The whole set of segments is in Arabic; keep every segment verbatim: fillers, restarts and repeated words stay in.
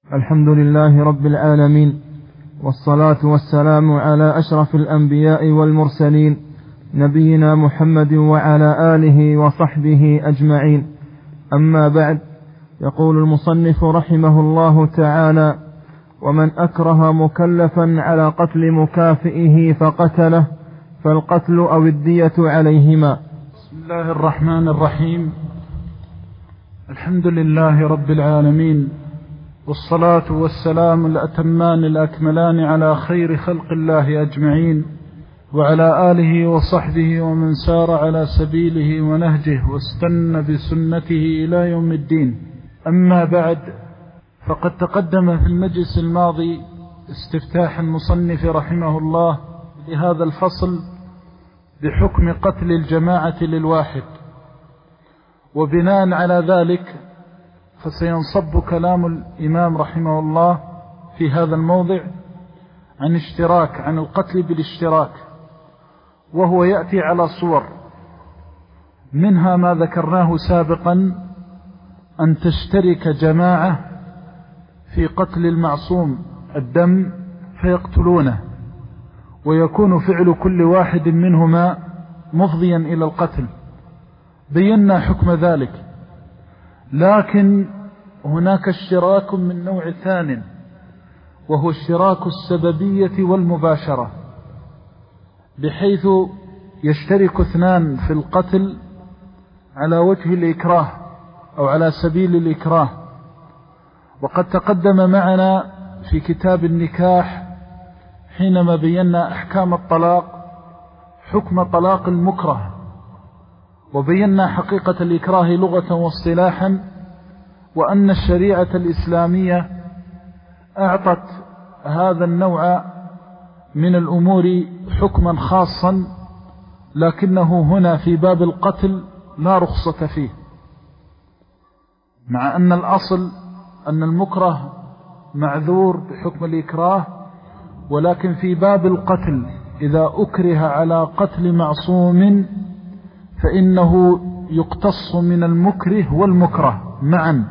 الحمد لله رب العالمين، والصلاة والسلام على أشرف الأنبياء والمرسلين، نبينا محمد وعلى آله وصحبه أجمعين. أما بعد، يقول المصنف رحمه الله تعالى: ومن أكره مكلفا على قتل مكافئه فقتله فالقتل أو الدية عليهما. بسم الله الرحمن الرحيم. الحمد لله رب العالمين، والصلاة والسلام الأتمان الأكملان على خير خلق الله أجمعين، وعلى آله وصحبه ومن سار على سبيله ونهجه واستنى بسنته إلى يوم الدين. أما بعد، فقد تقدم في المجلس الماضي استفتاح المصنف رحمه الله لهذا الفصل بحكم قتل الجماعة للواحد، وبناء على ذلك فسينصب كلام الإمام رحمه الله في هذا الموضع عن اشتراك عن القتل بالاشتراك، وهو يأتي على صور، منها ما ذكرناه سابقا: أن تشترك جماعة في قتل المعصوم الدم فيقتلونه، ويكون فعل كل واحد منهما مفضيا إلى القتل، بينا حكم ذلك. لكن هناك اشتراك من نوع ثان، وهو اشتراك السببية والمباشرة، بحيث يشترك اثنان في القتل على وجه الإكراه أو على سبيل الإكراه. وقد تقدم معنا في كتاب النكاح حينما بينا أحكام الطلاق حكم طلاق المكره، وبينا حقيقة الإكراه لغة واصطلاحا، وأن الشريعة الإسلامية أعطت هذا النوع من الأمور حكما خاصا، لكنه هنا في باب القتل لا رخصة فيه، مع أن الأصل أن المكره معذور بحكم الإكراه، ولكن في باب القتل إذا أكره على قتل معصوم فإنه يقتص من المكره والمكره معا.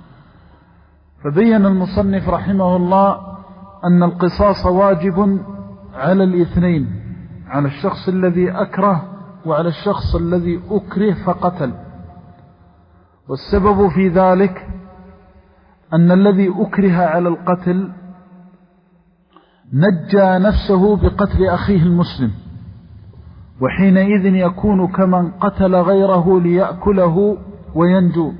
فبين المصنف رحمه الله أن القصاص واجب على الاثنين، على الشخص الذي أكره وعلى الشخص الذي أكره فقتل. والسبب في ذلك أن الذي أكره على القتل نجى نفسه بقتل أخيه المسلم، وحينئذ يكون كمن قتل غيره ليأكله وينجو.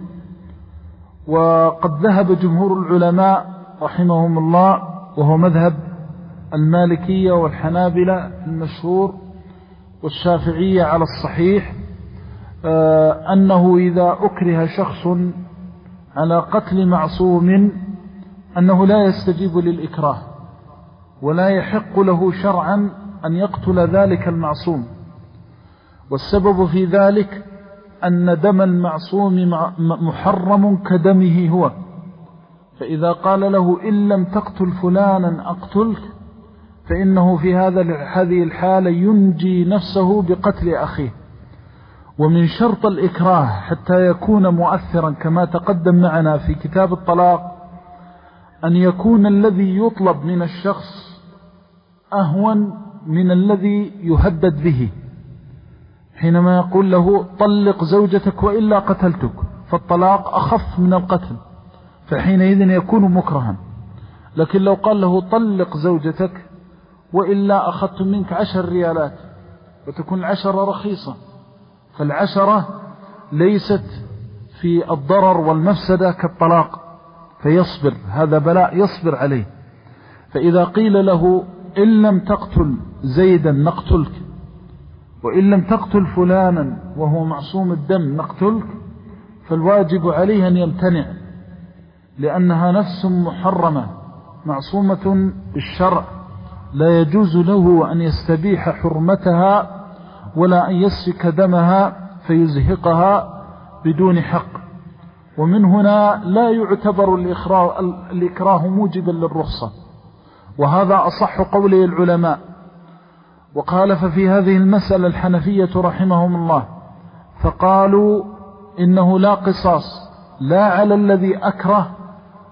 وقد ذهب جمهور العلماء رحمهم الله، وهو مذهب المالكية والحنابلة المشهور والشافعية على الصحيح، أنه إذا أكره شخص على قتل معصوم أنه لا يستجيب للإكراه، ولا يحق له شرعا أن يقتل ذلك المعصوم. والسبب في ذلك أن دم المعصوم محرم كدمه هو، فإذا قال له إن لم تقتل فلانا أقتلك، فإنه في هذه الحالة ينجي نفسه بقتل أخيه. ومن شرط الإكراه حتى يكون مؤثرا كما تقدم معنا في كتاب الطلاق أن يكون الذي يطلب من الشخص أهون من الذي يهدد به. حينما يقول له طلق زوجتك وإلا قتلتك، فالطلاق أخف من القتل، فحينئذ يكون مكرها. لكن لو قال له طلق زوجتك وإلا أخذت منك عشر ريالات، وتكون العشرة رخيصة، فالعشرة ليست في الضرر والمفسدة كالطلاق، فيصبر، هذا بلاء يصبر عليه. فإذا قيل له إن لم تقتل زيدا نقتلك، وإن لم تقتل فلانا وهو معصوم الدم نقتلك، فالواجب عليه أن يمتنع، لأنها نفس محرمة معصومة بالشرع، لا يجوز له أن يستبيح حرمتها ولا أن يسفك دمها فيزهقها بدون حق. ومن هنا لا يعتبر الإكراه, الإكراه موجبا للرخصة، وهذا أصح قولي العلماء. وخالف في هذه المسألة الحنفية رحمهم الله، فقالوا إنه لا قصاص لا على الذي أكره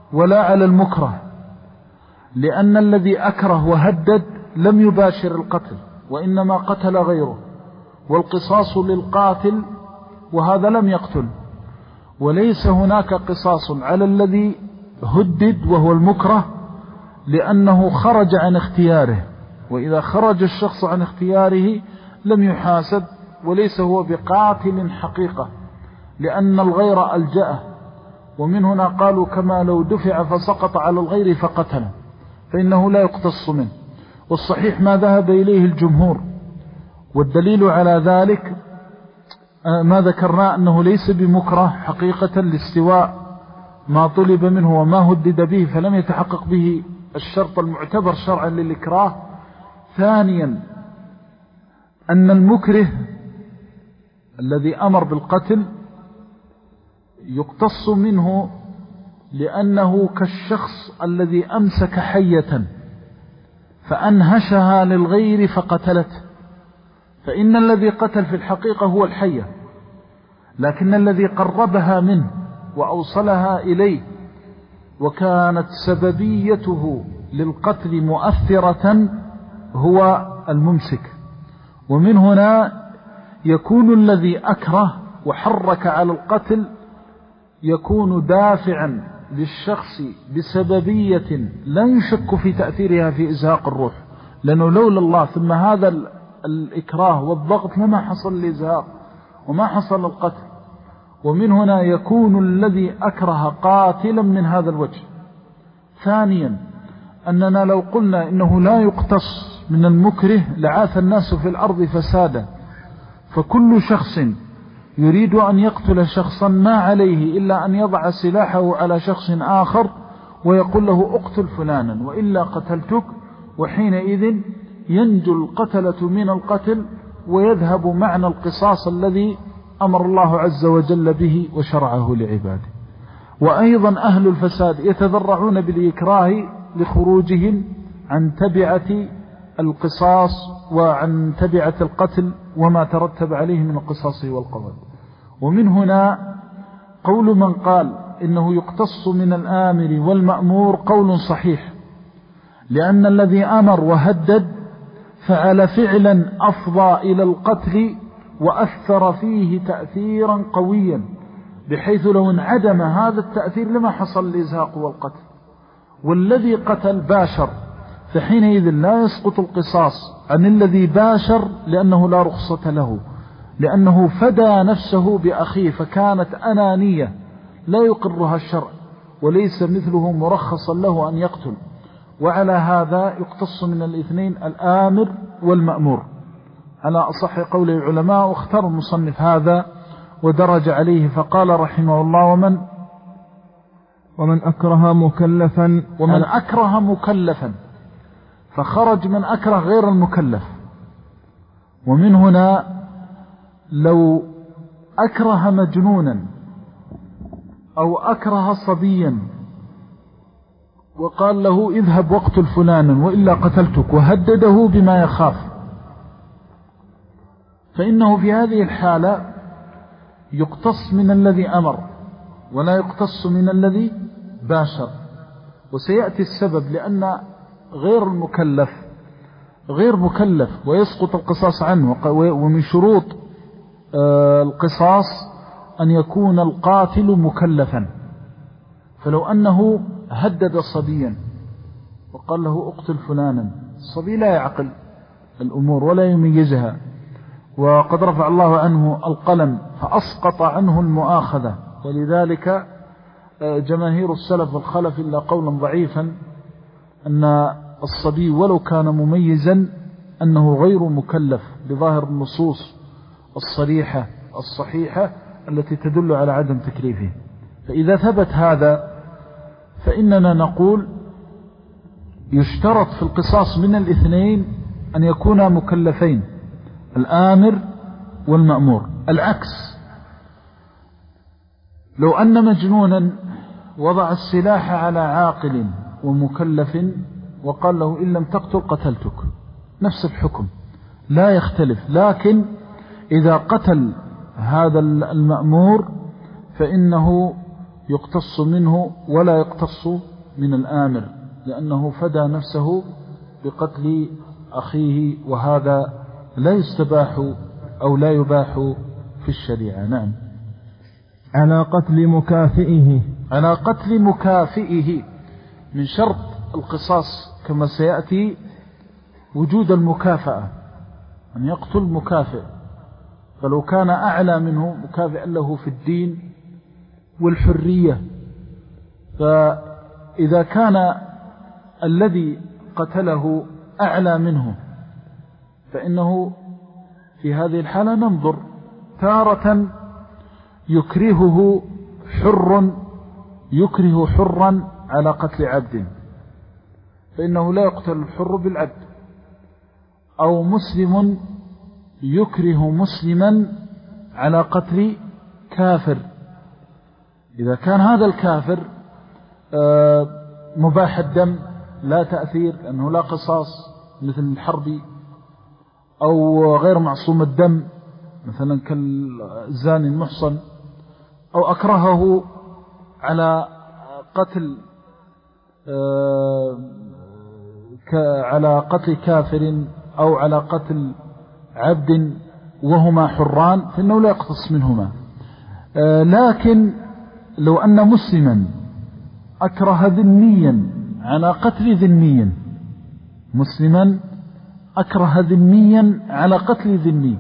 ولا على المكره، لأن الذي أكره وهدد لم يباشر القتل وإنما قتل غيره، والقصاص للقاتل وهذا لم يقتل، وليس هناك قصاص على الذي هدد وهو المكره لأنه خرج عن اختياره، وإذا خرج الشخص عن اختياره لم يحاسب، وليس هو بقاتل حقيقة لأن الغير ألجأه، ومن هنا قالوا كما لو دفع فسقط على الغير فقتله فإنه لا يقتص منه. والصحيح ما ذهب إليه الجمهور، والدليل على ذلك ما ذكرنا أنه ليس بمكره حقيقة لاستواء ما طلب منه وما هدد به فلم يتحقق به الشرط المعتبر شرعا للإكراه. ثانيا أن المكره الذي أمر بالقتل يقتص منه لأنه كالشخص الذي أمسك حية فأنهشها للغير فقتلته، فإن الذي قتل في الحقيقة هو الحية، لكن الذي قربها منه وأوصلها إليه وكانت سببيته للقتل مؤثرة هو الممسك. ومن هنا يكون الذي أكره وحرك على القتل يكون دافعا للشخص بسببية لا يشك في تأثيرها في إزهاق الروح، لأنه لولا الله ثم هذا الإكراه والضغط لما حصل الإزهاق وما حصل القتل. ومن هنا يكون الذي أكره قاتلا من هذا الوجه. ثانيا أننا لو قلنا إنه لا يقتص من المكره لعاث الناس في الأرض فسادا، فكل شخص يريد أن يقتل شخصا ما عليه إلا أن يضع سلاحه على شخص آخر ويقول له اقتل فلانا وإلا قتلتك، وحينئذ ينجو القتلة من القتل ويذهب معنى القصاص الذي أمر الله عز وجل به وشرعه لعباده. وأيضا أهل الفساد يتذرعون بالإكراه لخروجهم عن تبعة القصاص وعن تبعة القتل وما ترتب عليه من القصاص والقضاء. ومن هنا قول من قال إنه يقتص من الآمر والمأمور قول صحيح، لأن الذي أمر وهدد فعل فعلا أفضى إلى القتل وأثر فيه تأثيرا قويا بحيث لو انعدم هذا التأثير لما حصل الإزهاق والقتل. والذي قتل باشر، فحينئذ لا يسقط القصاص عن الذي باشر لأنه لا رخصة له، لأنه فدى نفسه بأخيه فكانت أنانية لا يقرها الشرع، وليس مثله مرخصا له أن يقتل. وعلى هذا يقتص من الاثنين الآمر والمأمور على أصح قول العلماء. واختار المصنف هذا ودرج عليه فقال رحمه الله ومن ومن أكره مكلفا ومن أكره مكلفا فخرج من أكره غير المكلف. ومن هنا لو أكره مجنونا أو أكره صبيا وقال له اذهب واقتل فلانا وإلا قتلتك وهدده بما يخاف، فإنه في هذه الحالة يقتص من الذي أمر ولا يقتص من الذي باشر. وسيأتي السبب، لأن غير المكلف غير مكلف ويسقط القصاص عنه. ومن شروط القصاص أن يكون القاتل مكلفا، فلو أنه هدد صبيا وقال له اقتل فلانا، الصبي لا يعقل الأمور ولا يميزها، وقد رفع الله عنه القلم فأسقط عنه المؤاخذة. ولذلك جماهير السلف والخلف إلا قولا ضعيفا أن الصبي ولو كان مميزا أنه غير مكلف بظاهر النصوص الصريحة الصحيحة التي تدل على عدم تكليفه. فإذا ثبت هذا فإننا نقول يشترط في القصاص من الاثنين أن يكونا مكلفين، الآمر والمأمور. العكس، لو أن مجنونا وضع السلاح على عاقل ومكلف وقال له إن لم تقتل قتلتك، نفس الحكم لا يختلف. لكن إذا قتل هذا المأمور فإنه يقتص منه ولا يقتص من الآمر، لأنه فدى نفسه بقتل أخيه، وهذا لا يستباح أو لا يباح في الشريعة. نعم. على قتل مكافئه. على قتل مكافئه. من شرط القصاص كما سيأتي وجود المكافأة، أن يقتل مكافئ، فلو كان أعلى منه مكافئا له في الدين والحرية، فإذا كان الذي قتله أعلى منه فإنه في هذه الحالة ننظر، تارة يكرهه حر يكره حرا على قتل عبد، فإنه لا يقتل الحر بالعبد، أو مسلم يكره مسلما على قتل كافر، إذا كان هذا الكافر مباح الدم لا تأثير لأنه لا قصاص مثل الحربي، أو غير معصوم الدم مثلا كالزاني المحصن، أو أكرهه على قتل على قتل كافر أو على قتل عبد وهما حران، فإنه لا يقتص منهما. لكن لو أن مسلما أكره ذميا على قتل ذمي، مسلما أكره ذميا على قتل ذمي،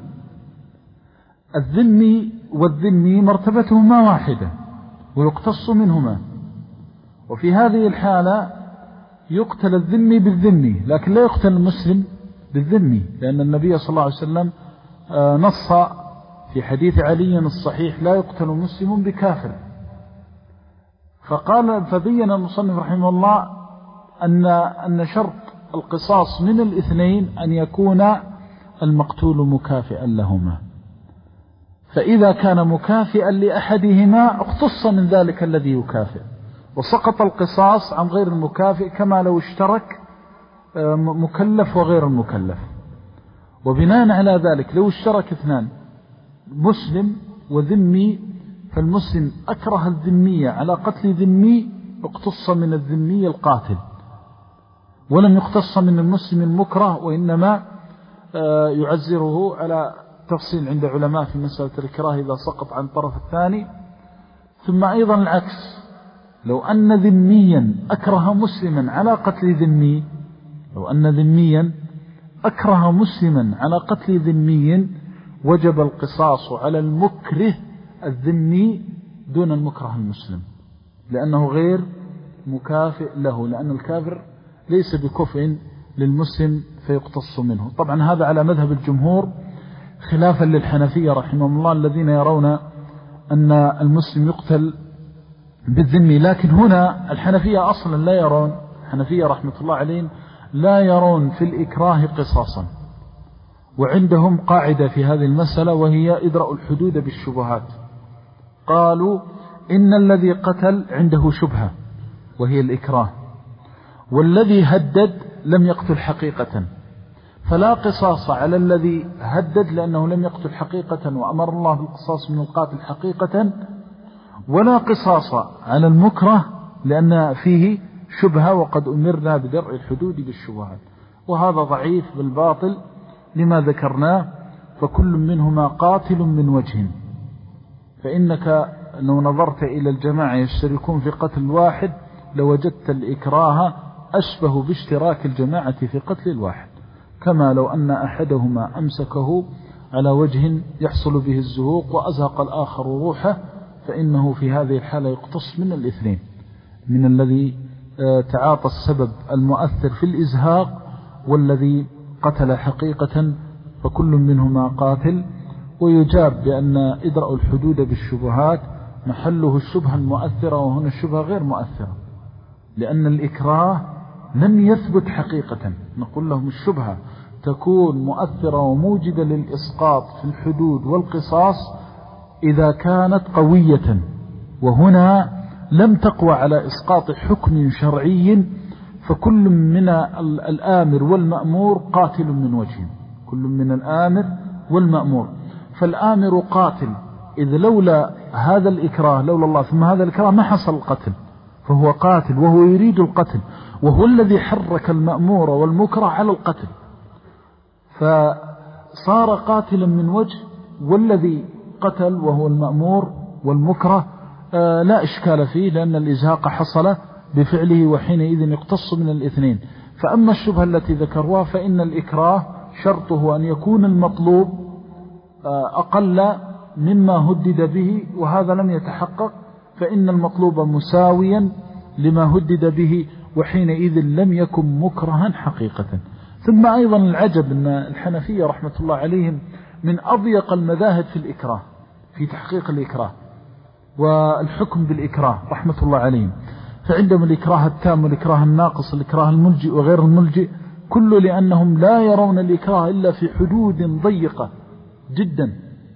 الذمي والذمي مرتبتهما واحدة ويقتص منهما، وفي هذه الحالة يقتل الذمي بالذمي، لكن لا يقتل المسلم بالذمي، لأن النبي صلى الله عليه وسلم نص في حديث علي الصحيح لا يقتل مسلم بكافر. فقال فبين المصنف رحمه الله أن أن شرط القصاص من الاثنين أن يكون المقتول مكافئا لهما، فإذا كان مكافئا لأحدهما اقتص من ذلك الذي يكافئ، وسقط القصاص عن غير المكافئ كما لو اشترك مكلف وغير المكلف. وبناء على ذلك لو اشترك اثنان مسلم وذمي، فالمسلم أكره الذمية على قتل ذمي اقتص من الذمي القاتل، ولم يقتص من المسلم المكره، وإنما يعزره على تفصيل عند علماء في مسألة الإكراه إذا سقط عن طرف الثاني. ثم أيضا العكس، لو أن ذميا أكره مسلما على قتل ذمي، لو أن ذميا أكره مسلما على قتل ذمي وجب القصاص على المكره الذمي دون المكره المسلم، لأنه غير مكافئ له، لأن الكافر ليس بكفء للمسلم فيقتص منه. طبعا هذا على مذهب الجمهور خلافا للحنفية رحمهم الله الذين يرون أن المسلم يقتل بالذمي، لكن هنا الحنفية أصلا لا يرون، الحنفية رحمة الله عليهم لا يرون في الإكراه قصاصا، وعندهم قاعدة في هذه المسألة وهي إدراء الحدود بالشبهات. قالوا إن الذي قتل عنده شبهة وهي الإكراه، والذي هدد لم يقتل حقيقة، فلا قصاص على الذي هدد لأنه لم يقتل حقيقة وأمر الله بالقصاص من القاتل حقيقة، ولا قصاص على المكره لأن فيه شبهة وقد أمرنا بدرء الحدود بالشبهات، وهذا ضعيف بالباطل لما ذكرناه، فكل منهما قاتل من وجه، فإنك لو نظرت إلى الجماعة يشتركون في قتل واحد لوجدت الإكراه أشبه باشتراك الجماعة في قتل الواحد، كما لو أن أحدهما أمسكه على وجه يحصل به الزهوق وأزهق الآخر روحه، فإنه في هذه الحالة يقتص من الاثنين، من الذي تعاطى السبب المؤثر في الإزهاق والذي قتل حقيقة، فكل منهما قاتل. ويجاب بأن إدراء الحدود بالشبهات محله الشبهة المؤثرة، وهنا الشبهة غير مؤثرة، لأن الإكراه لم يثبت حقيقة. نقول لهم الشبهة تكون مؤثرة وموجدة للإسقاط في الحدود والقصاص إذا كانت قوية، وهنا لم تقوى على إسقاط حكم شرعي، فكل من الآمر والمأمور قاتل من وجه، كل من الآمر والمأمور، فالآمر قاتل إذ لولا هذا الإكراه لولا الله ثم هذا الإكراه ما حصل القتل، فهو قاتل وهو يريد القتل، وهو الذي حرك المأمور والمكره على القتل، فصار قاتلا من وجه، والذي قتل وهو المأمور والمكره آه لا إشكال فيه، لأن الإزهاق حصل بفعله وحينئذ يقتص من الاثنين. فأما الشبهة التي ذكروها فإن الإكراه شرطه أن يكون المطلوب آه أقل مما هدد به، وهذا لم يتحقق، فإن المطلوب مساويا لما هدد به، وحينئذ لم يكن مكرها حقيقة. ثم أيضا العجب أن الحنفية رحمة الله عليهم من أضيق المذاهب في الإكراه، في تحقيق الإكراه والحكم بالإكراه رحمة الله عليهم. فعندهم الإكراه التام والإكراه الناقص، الإكراه الملجئ وغير الملجئ، كل لأنهم لا يرون الإكراه إلا في حدود ضيقة جدا،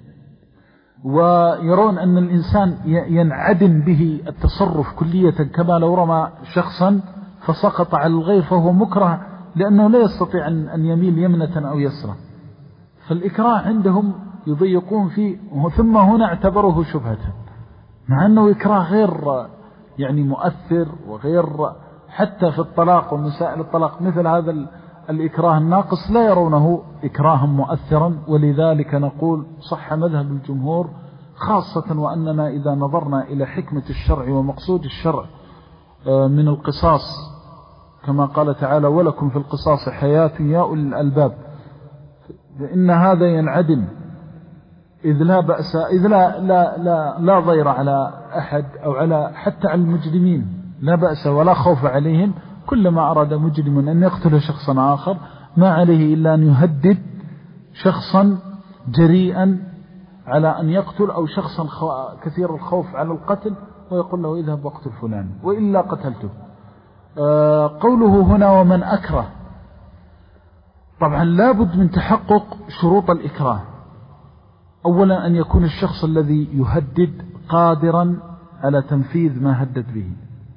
ويرون أن الإنسان ينعدم به التصرف كلية، كما لو رمى شخصا فسقط على الغير فهو مكره، لأنه لا يستطيع أن يميل يمنة أو يسرى. فالإكراه عندهم يضيقون فيه، ثم هنا اعتبروه شبهة، مع أنه إكراه غير يعني مؤثر، وغير حتى في الطلاق ومسائل الطلاق مثل هذا الإكراه الناقص لا يرونه إكراها مؤثرا. ولذلك نقول صح مذهب الجمهور، خاصة وأننا إذا نظرنا إلى حكمة الشرع ومقصود الشرع من القصاص، كما قال تعالى ولكم في القصاص حياة يا أولي الألباب، فإن هذا ينعدم، إذ لا بأس، إذ لا, لا, لا, لا ضير على أحد أو على حتى على المجرمين، لا بأس ولا خوف عليهم. كلما أراد مجرم أن يقتل شخصا آخر ما عليه إلا أن يهدد شخصا جريئا على أن يقتل، أو شخصا كثير الخوف على القتل، ويقول له اذهب واقتل فلان وإلا قتلته. آه قوله هنا ومن أكره، طبعا لابد من تحقق شروط الإكراه. أولا أن يكون الشخص الذي يهدد قادرا على تنفيذ ما هدد به،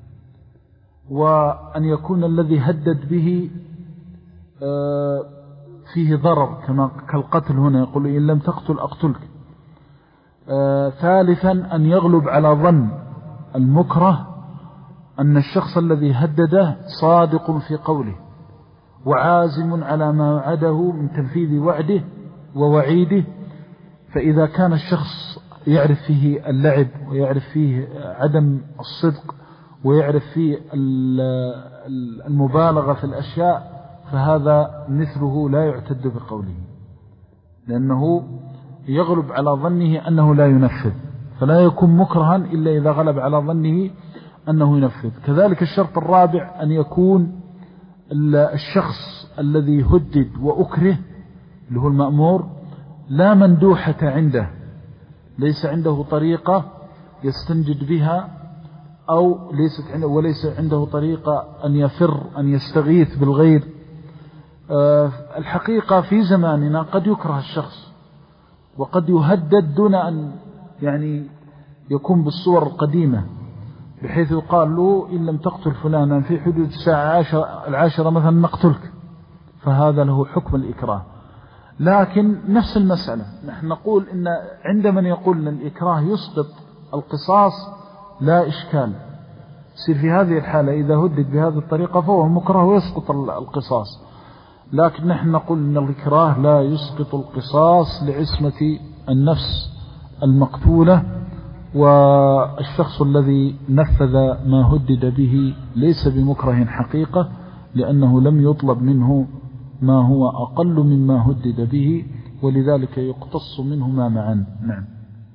وأن يكون الذي هدد به فيه ضرر، كما كالقتل هنا يقول إن لم تقتل أقتلك. ثالثا أن يغلب على ظن المكره أن الشخص الذي هدده صادق في قوله وعازم على ما وعده من تنفيذ وعده ووعيده. فإذا كان الشخص يعرف فيه اللعب ويعرف فيه عدم الصدق ويعرف فيه المبالغة في الأشياء، فهذا مثله لا يعتد بقوله، لأنه يغلب على ظنه أنه لا ينفذ، فلا يكون مكرها إلا إذا غلب على ظنه أنه ينفذ. كذلك الشرط الرابع أن يكون الشخص الذي هدد وأكره اللي هو المأمور لا مندوحة عنده، ليس عنده طريقة يستنجد بها، أو ليست عنده وليس عنده طريقة أن يفر أن يستغيث بالغير. أه الحقيقة في زماننا قد يكره الشخص وقد يهدد دون أن يعني يكون بالصور القديمة، بحيث يقال له إن لم تقتل فلانا في حدود الساعة العاشرة مثلا نقتلك، فهذا له حكم الإكراه. لكن نفس المسألة نحن نقول إن عند من يقول أن الإكراه يسقط القصاص لا إشكال، سير في هذه الحالة إذا هدد بهذه الطريقة فهو مكره ويسقط القصاص. لكن نحن نقول أن الإكراه لا يسقط القصاص لعصمة النفس المقتولة، والشخص الذي نفذ ما هدد به ليس بمكره حقيقة، لأنه لم يطلب منه ما هو أقل مما هدد به، ولذلك يقتص منهما معا. نعم.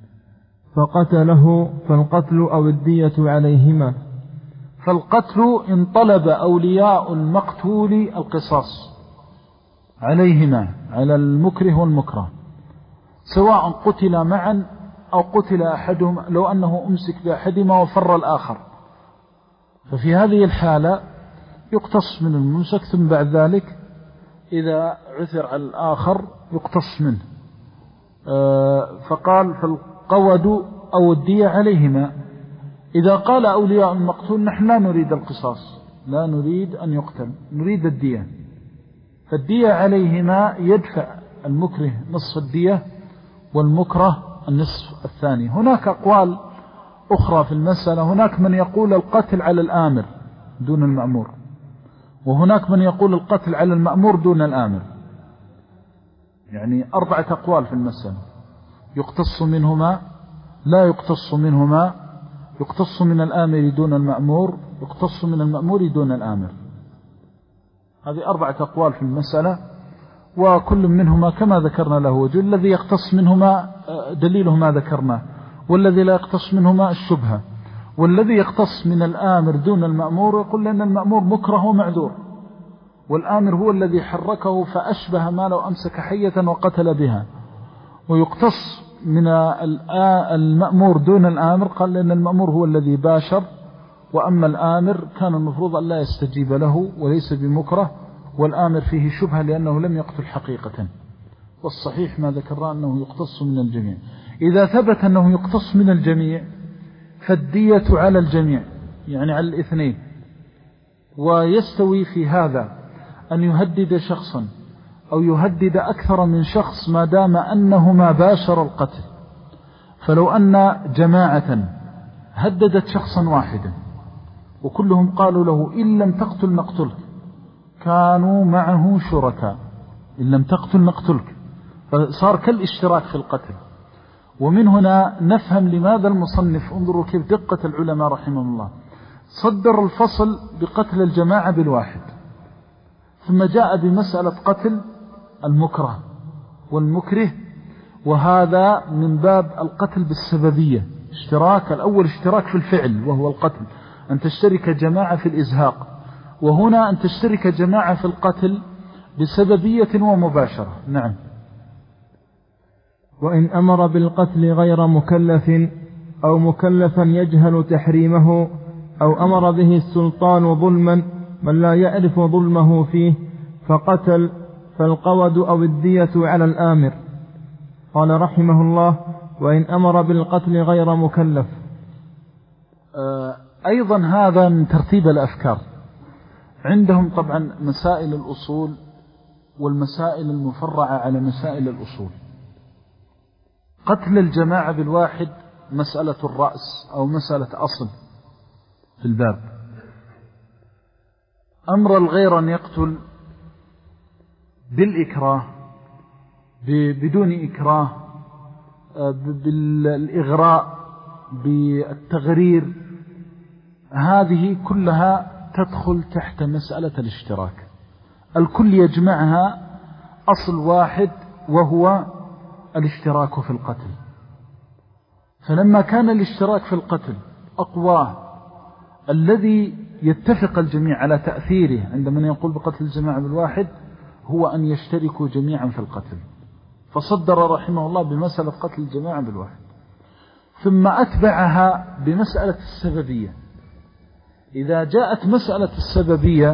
فقتله فالقتل أو الدية عليهما. فالقتل إن طلب أولياء المقتول القصاص عليهما، على المكره والمكره، سواء قتل معا أو قتل أحدهم، لو أنه أمسك بأحدهما وفر الآخر، ففي هذه الحالة يقتص من الممسك، ثم بعد ذلك إذا عثر على الآخر يقتص منه. فقال فالقود أو الدية عليهما. إذا قال أولياء المقتول نحن لا نريد القصاص، لا نريد أن يقتل، نريد الدية، فالدية عليهما يدفع المكره نصف الدية والمكره النصف الثاني. هناك أقوال أخرى في المسألة. هناك من يقول القتل على الآمر دون المأمور، وهناك من يقول القتل على المأمور دون الآمر. يعني أربعة أقوال في المسألة، يقتص منهما، لا يقتص منهما، يقتص من الآمر دون المأمور، يقتص من المأمور دون الآمر. هذه أربعة أقوال في المسألة، وكل منهما كما ذكرنا له وجه. الذي يقتص منهما دليله ما ذكرنا، والذي لا يقتص منهما الشبهة. والذي يقتص من الآمر دون المأمور يقول لأن المأمور مكره ومعذور، والآمر هو الذي حركه فأشبه ما لو أمسك حية وقتل بها. ويقتص من المأمور دون الآمر قال لأن المأمور هو الذي باشر، وأما الآمر كان المفروض أن لا يستجيب له وليس بمكره، والآمر فيه شبهة لأنه لم يقتل حقيقة. والصحيح ما ذكرنا أنه يقتص من الجميع. إذا ثبت أنه يقتص من الجميع فالدية على الجميع، يعني على الاثنين. ويستوي في هذا أن يهدد شخصا أو يهدد أكثر من شخص ما دام أنهما باشر القتل. فلو أن جماعة هددت شخصا واحدا وكلهم قالوا له إن لم تقتل نقتلك، كانوا معه شركاء، إن لم تقتل نقتلك، فصار كالاشتراك في القتل. ومن هنا نفهم لماذا المصنف، انظروا كيف دقة العلماء رحمه الله، صدر الفصل بقتل الجماعة بالواحد، ثم جاء بمسألة قتل المكره والمكره، وهذا من باب القتل بالسببية. اشتراك الأول اشتراك في الفعل وهو القتل، أن تشترك جماعة في الإزهاق، وهنا أن تشترك جماعة في القتل بسببية ومباشرة. نعم. وإن أمر بالقتل غير مكلف أو مكلفا يجهل تحريمه أو أمر به السلطان ظلما من لا يعرف ظلمه فيه فقتل، فالقود أو الدية على الآمر. قال رحمه الله: وإن أمر بالقتل غير مكلف. أيضا هذا من ترتيب الأفكار عندهم. طبعا مسائل الأصول والمسائل المفرعة على مسائل الأصول. قتل الجماعة بالواحد مسألة الرأس أو مسألة أصل في الباب. أمر الغير أن يقتل بالإكراه بدون إكراه، بالإغراء، بالتغرير، هذه كلها تدخل تحت مسألة الاشتراك. الكل يجمعها أصل واحد وهو الاشتراك في القتل. فلما كان الاشتراك في القتل أقواه الذي يتفق الجميع على تأثيره عندما يقول بقتل الجماعة بالواحد هو أن يشتركوا جميعا في القتل، فصدر رحمه الله بمسألة قتل الجماعة بالواحد، ثم أتبعها بمسألة السببية. إذا جاءت مسألة السببية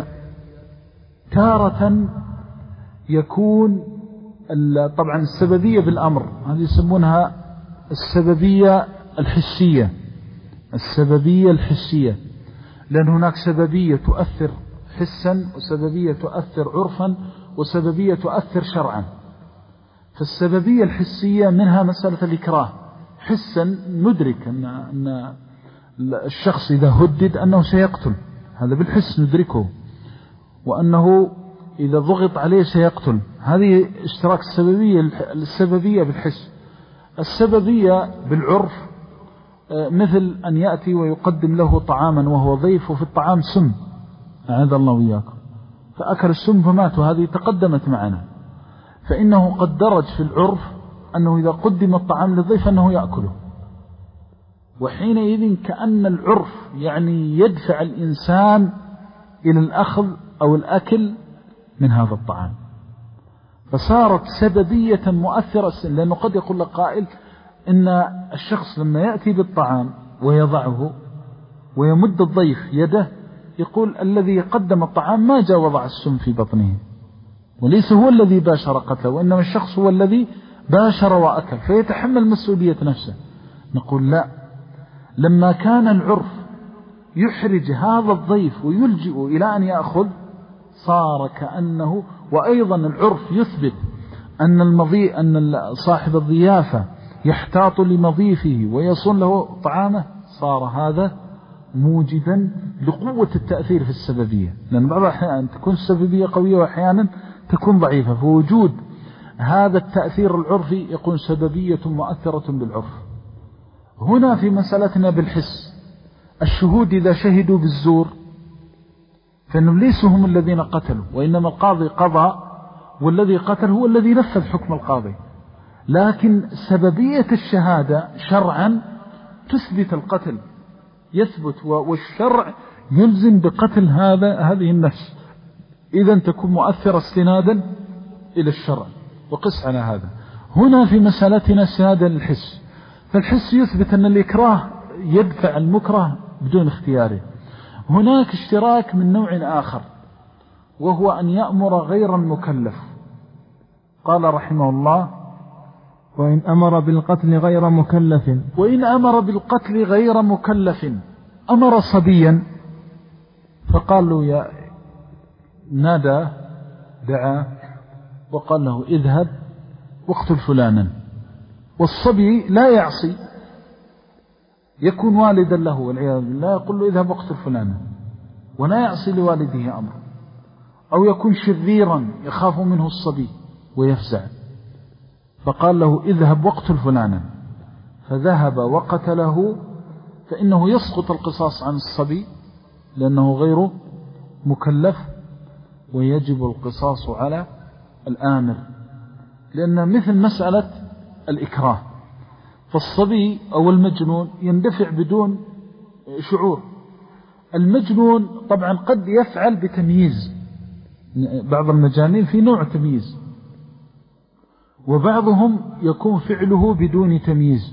تارة يكون طبعا السببية بالأمر، هذه يسمونها السببية الحسية. السببية الحسية لأن هناك سببية تؤثر حسا، وسببية تؤثر عرفا، وسببية تؤثر شرعا. فالسببية الحسية منها مسألة الإكراه. حسا ندرك أن, أن الشخص إذا هدد أنه سيقتل، هذا بالحس ندركه، وأنه إذا ضغط عليه سيقتل، هذه اشتراك السببية السببية بالحس. السببية بالعرف مثل أن يأتي ويقدم له طعاما وهو ضيف وفي الطعام سم، أعاذ الله وإياكم، فأكل السم فمات، وهذه تقدمت معنا. فإنه قد درج في العرف أنه إذا قدم الطعام للضيف أنه يأكله، وحينئذ كأن العرف يعني يدفع الإنسان إلى الأخذ أو الأكل من هذا الطعام، فصارت سببية مؤثرة. لأنه قد يقول لك قائل إن الشخص لما يأتي بالطعام ويضعه ويمد الضيف يده يقول الذي قدم الطعام ما جاء وضع السم في بطنه، وليس هو الذي باشر قتله، وإنما الشخص هو الذي باشر وأكل، فيتحمل مسؤولية نفسه. نقول لا، لما كان العرف يحرج هذا الضيف ويلجئ إلى أن يأخذ صار كأنه، وأيضا العرف يثبت أن المضي أن صاحب الضيافة يحتاط لمضيفه ويصون له طعامه، صار هذا موجبا لقوة التأثير في السببية، لأن بعض الأحيان تكون السببية قوية وأحيانا تكون ضعيفة، فوجود هذا التأثير العرفي يكون سببية مؤثرة بالعرف. هنا في مسألتنا بالحس، الشهود إذا شهدوا بالزور فإنهم ليسوا هم الذين قتلوا، وإنما القاضي قضى والذي قتل هو الذي نفذ حكم القاضي، لكن سببية الشهادة شرعا تثبت القتل، يثبت، والشرع يلزم بقتل هذا هذه النفس، إذن تكون مؤثرة استنادا إلى الشرع. وقس على هذا هنا في مسألتنا استنادا للحس، فالحس يثبت أن الإكراه يدفع المكره بدون اختياره. هناك اشتراك من نوع آخر وهو أن يأمر غير المكلف. قال رحمه الله: وإن أمر بالقتل غير مكلف. وإن أمر بالقتل غير مكلف، أمر صبيا فقال له يا نادى دعا وقال له اذهب واقتل فلانا، والصبي لا يعصي، يكون والدا له والعياذ بالله، يقول له اذهب واقتل فلانا ولا يعصي لوالده أمر، أو يكون شريرا يخاف منه الصبي ويفزع، فقال له اذهب واقتل فلانا، فذهب وقتله، فإنه يسقط القصاص عن الصبي لأنه غير مكلف، ويجب القصاص على الآمر، لأن مثل مسألة الإكراه، فالصبي أو المجنون يندفع بدون شعور. المجنون طبعا قد يفعل بتمييز، بعض المجانين في نوع تمييز، وبعضهم يكون فعله بدون تمييز.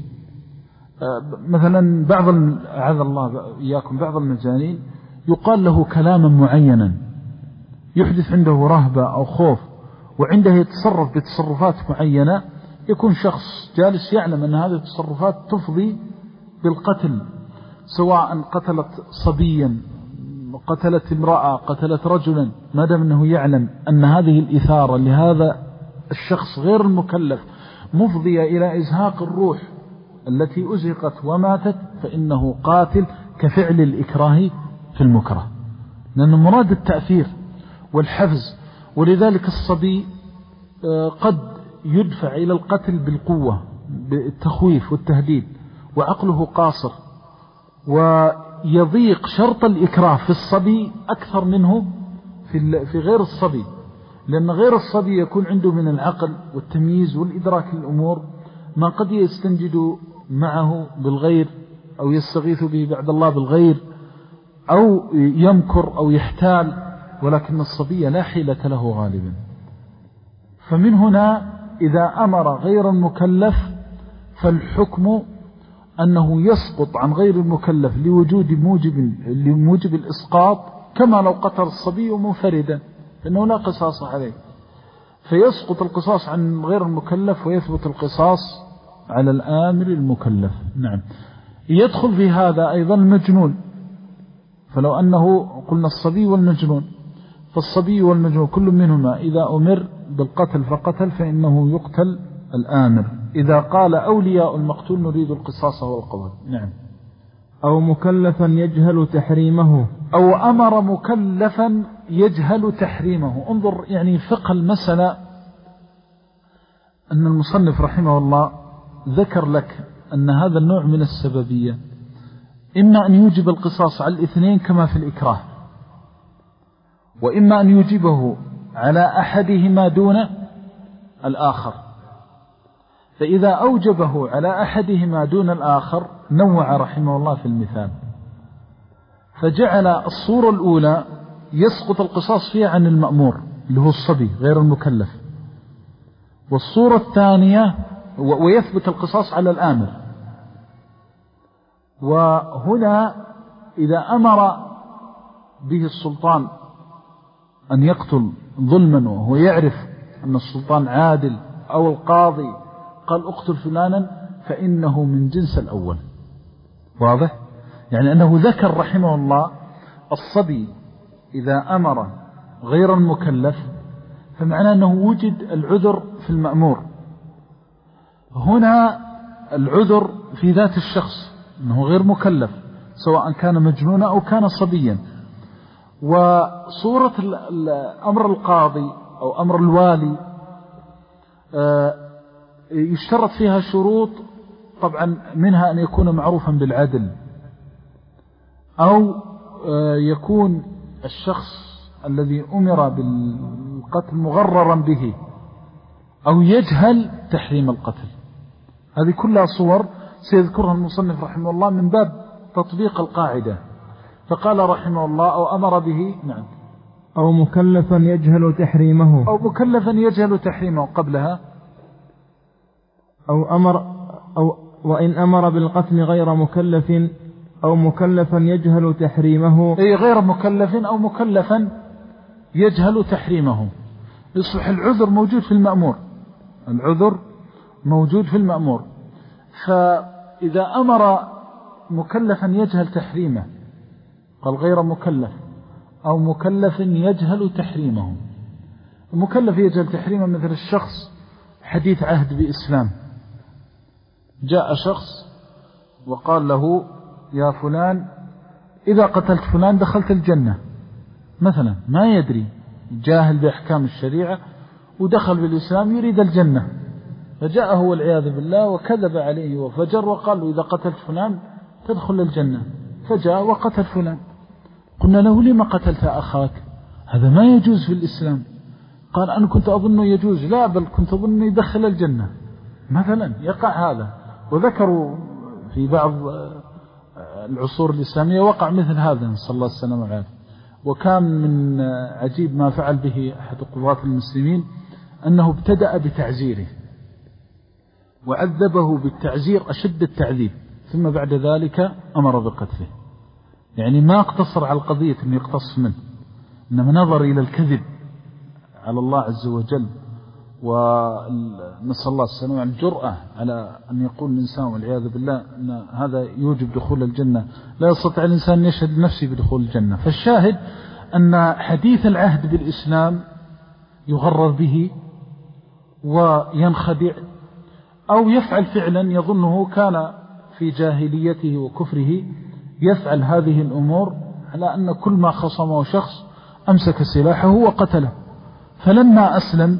مثلا بعض أعاذ الله إياكم بعض المجانين يقال له كلاما معينا يحدث عنده رهبة أو خوف، وعنده يتصرف بتصرفات معينة، يكون شخص جالس يعلم أن هذه التصرفات تفضي بالقتل، سواء قتلت صبيا، قتلت امرأة، قتلت رجلا، ما دام أنه يعلم أن هذه الإثارة لهذا الشخص غير المكلف مفضية إلى إزهاق الروح التي أزهقت وماتت، فإنه قاتل كفعل الإكراه في المكره، لأن مراد التأثير والحفز. ولذلك الصبي قد يدفع إلى القتل بالقوة بالتخويف والتهديد، وعقله قاصر، ويضيق شرط الإكراه في الصبي أكثر منه في غير الصبي، لأن غير الصبي يكون عنده من العقل والتمييز والإدراك للأمور ما قد يستنجد معه بالغير أو يستغيث به بعد الله بالغير أو يمكر أو يحتال، ولكن الصبي لا حيلة له غالبا. فمن هنا إذا أمر غير المكلف فالحكم أنه يسقط عن غير المكلف لوجود موجب, لموجب الإسقاط، كما لو قتل الصبي منفردا فإنه لا قصاص عليه، فيسقط القصاص عن غير المكلف ويثبت القصاص على الآمر المكلف. نعم. يدخل في هذا أيضا المجنون، فلو أنه قلنا الصبي والمجنون، فالصبي والمجنون كل منهما إذا أمر بالقتل فقتل فإنه يقتل الآمر، إذا قال أولياء المقتول نريد القصاص والقول. نعم. أو مكلفا يجهل تحريمه، أو أمر مكلفا يجهل تحريمه. انظر يعني فقه المسألة، أن المصنف رحمه الله ذكر لك أن هذا النوع من السببية إما أن يوجب القصاص على الاثنين كما في الإكراه، وإما أن يوجبه على أحدهما دون الآخر. فإذا أوجبه على أحدهما دون الآخر نوع رحمه الله في المثال، فجعل الصورة الأولى يسقط القصاص فيها عن المأمور اللي هو الصبي غير المكلف، والصورة الثانية ويثبت القصاص على الآمر. وهنا إذا أمر به السلطان أن يقتل ظلما وهو يعرف أن السلطان عادل، أو القاضي قال اقتل فلانا، فإنه من جنس الأول. واضح؟ يعني أنه ذكر رحمه الله الصبي إذا أمر غير المكلف فمعنى أنه وجد العذر في المأمور. هنا العذر في ذات الشخص أنه غير مكلف سواء كان مجنونا أو كان صبيا. وصورة أمر القاضي أو أمر الوالي يشترط فيها شروط، طبعا منها أن يكون معروفا بالعدل، أو يكون الشخص الذي أمر بالقتل مغررا به، أو يجهل تحريم القتل. هذه كلها صور سيذكرها المصنف رحمه الله من باب تطبيق القاعدة. فقال رحمه الله أو أمر به، نعم، أو مكلفا يجهل تحريمه، أو مكلفا يجهل تحريمه قبلها، أو أمر أو وإن أمر بالقتل غير مكلف أو مكلفا يجهل تحريمه، أي غير مكلف أو مكلفا يجهل تحريمه. يصبح العذر موجود في المأمور، العذر موجود في المأمور. فإذا أمر مكلفا يجهل تحريمه قال غير مكلف، أو مكلف يجهل تحريمه. المكلف يجهل تحريمه مثل الشخص حديث عهد بإسلام، جاء شخص وقال له يا فلان إذا قتلت فلان دخلت الجنة مثلا، ما يدري، جاهل بأحكام الشريعة ودخل بالإسلام يريد الجنة، فجاءه والعياذ بالله وكذب عليه وفجر وقال له إذا قتلت فلان تدخل الجنة، فجاء وقتل فلان. قلنا له لما قتلت أخاك؟ هذا ما يجوز في الإسلام. قال أنا كنت أظنه يجوز. لا، بل كنت أظنه يدخل الجنة مثلا. يقع هذا. وذكروا في بعض العصور الإسلامية وقع مثل هذا، نسأل الله السلامة والعافية. وكان من عجيب ما فعل به أحد قضاة المسلمين أنه ابتدأ بتعزيره وعذبه بالتعزير أشد التعذيب، ثم بعد ذلك أمر بقتله. يعني ما اقتصر على القضية أنه يقتص منه، إنما نظر إلى الكذب على الله عز وجل، ونسأل الله السلامة عن الجرأة على أن يقول الإنسان والعياذ بالله أن هذا يوجب دخول الجنة. لا يستطيع الإنسان أن يشهد نفسه بدخول الجنة. فالشاهد أن حديث العهد بالإسلام يغرر به وينخدع، أو يفعل فعلا يظنه كان في جاهليته وكفره يفعل هذه الأمور على أن كل ما خصمه شخص أمسك سلاحه وقتله. فلما أسلم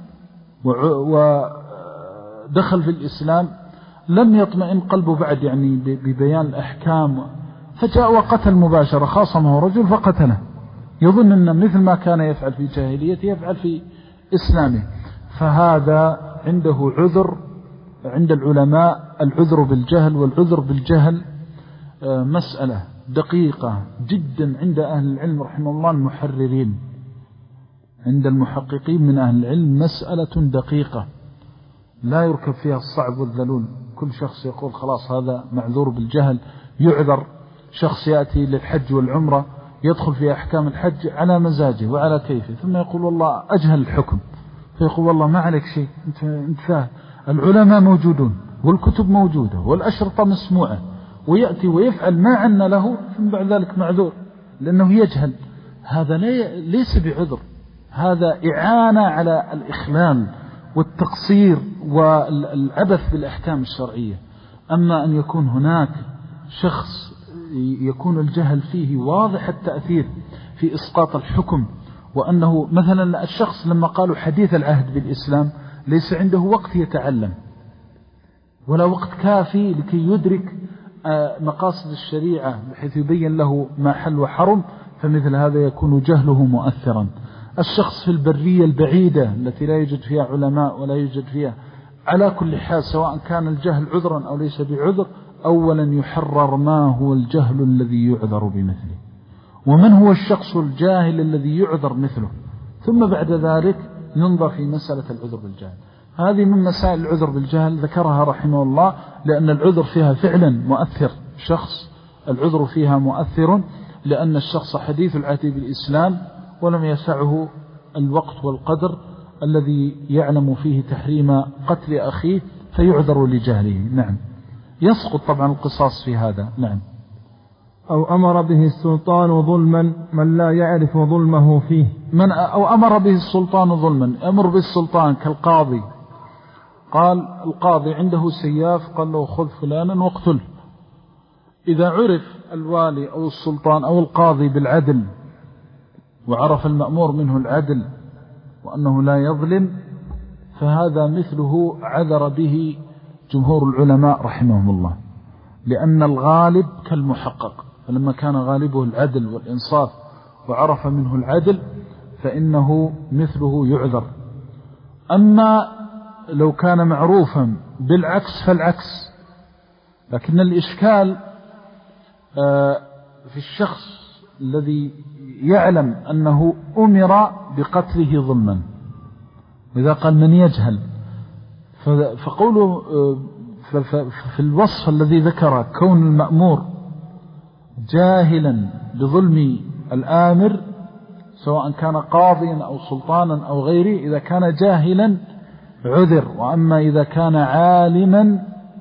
ودخل في الإسلام لم يطمئن قلبه بعد يعني ببيان الأحكام، فجاء وقتل مباشرة، خاصمه رجل فقتله، يظن أن مثل ما كان يفعل في جاهليته يفعل في إسلامه. فهذا عنده عذر عند العلماء، العذر بالجهل. والعذر بالجهل مسألة دقيقة جدا عند أهل العلم رحمه الله المحررين، عند المحققين من أهل العلم مسألة دقيقة لا يركب فيها الصعب والذلول. كل شخص يقول خلاص هذا معذور بالجهل يعذر. شخص يأتي للحج والعمرة يدخل في أحكام الحج على مزاجه وعلى كيفه، ثم يقول والله أجهل الحكم، فيقول والله ما عليك شيء، أنت, انت فاهم، العلماء موجودون والكتب موجودة والأشرطة مسموعة، ويأتي ويفعل ما عنا له، ثم بعد ذلك معذور لأنه يجهل. هذا ليس بعذر، هذا إعانة على الإخلال والتقصير والعبث بالأحكام الشرعية. أما أن يكون هناك شخص يكون الجهل فيه واضح التأثير في إسقاط الحكم، وأنه مثلا الشخص لما قالوا حديث العهد بالإسلام ليس عنده وقت يتعلم ولا وقت كافي لكي يدرك مقاصد الشريعة بحيث يبين له ما حل وحرم، فمثل هذا يكون جهله مؤثرا. الشخص في البرية البعيدة التي لا يوجد فيها علماء ولا يوجد فيها، على كل حال سواء كان الجهل عذرا أو ليس بعذر، أولا يحرر ما هو الجهل الذي يعذر بمثله، ومن هو الشخص الجاهل الذي يعذر مثله، ثم بعد ذلك ينظر في مسألة العذر بالجهل. هذه من مسائل العذر بالجهل ذكرها رحمه الله، لأن العذر فيها فعلا مؤثر. شخص العذر فيها مؤثر لأن الشخص حديث العهد بالإسلام ولم يسعه الوقت والقدر الذي يعلم فيه تحريم قتل أخيه فيعذر لجهله. نعم، يسقط طبعا القصاص في هذا. نعم. أو أمر به السلطان ظلما من لا يعرف ظلمه فيه. من أو أمر به السلطان ظلما، أمر بالسلطان كالقاضي قال القاضي عنده سياف، قال له خذ فلانا واقتله. إذا عرف الوالي أو السلطان أو القاضي بالعدل وعرف المأمور منه العدل وأنه لا يظلم، فهذا مثله عذر به جمهور العلماء رحمهم الله، لأن الغالب كالمحقق، فلما كان غالبه العدل والإنصاف وعرف منه العدل فإنه مثله يعذر. أما لو كان معروفا بالعكس فالعكس. لكن الإشكال في الشخص الذي يعلم أنه أمر بقتله ظلما، وإذا قال من يجهل، فقوله في الوصف الذي ذكر كون المأمور جاهلا بظلم الآمر سواء كان قاضيا أو سلطانا أو غيره، إذا كان جاهلا عذر. وأما إذا كان عالما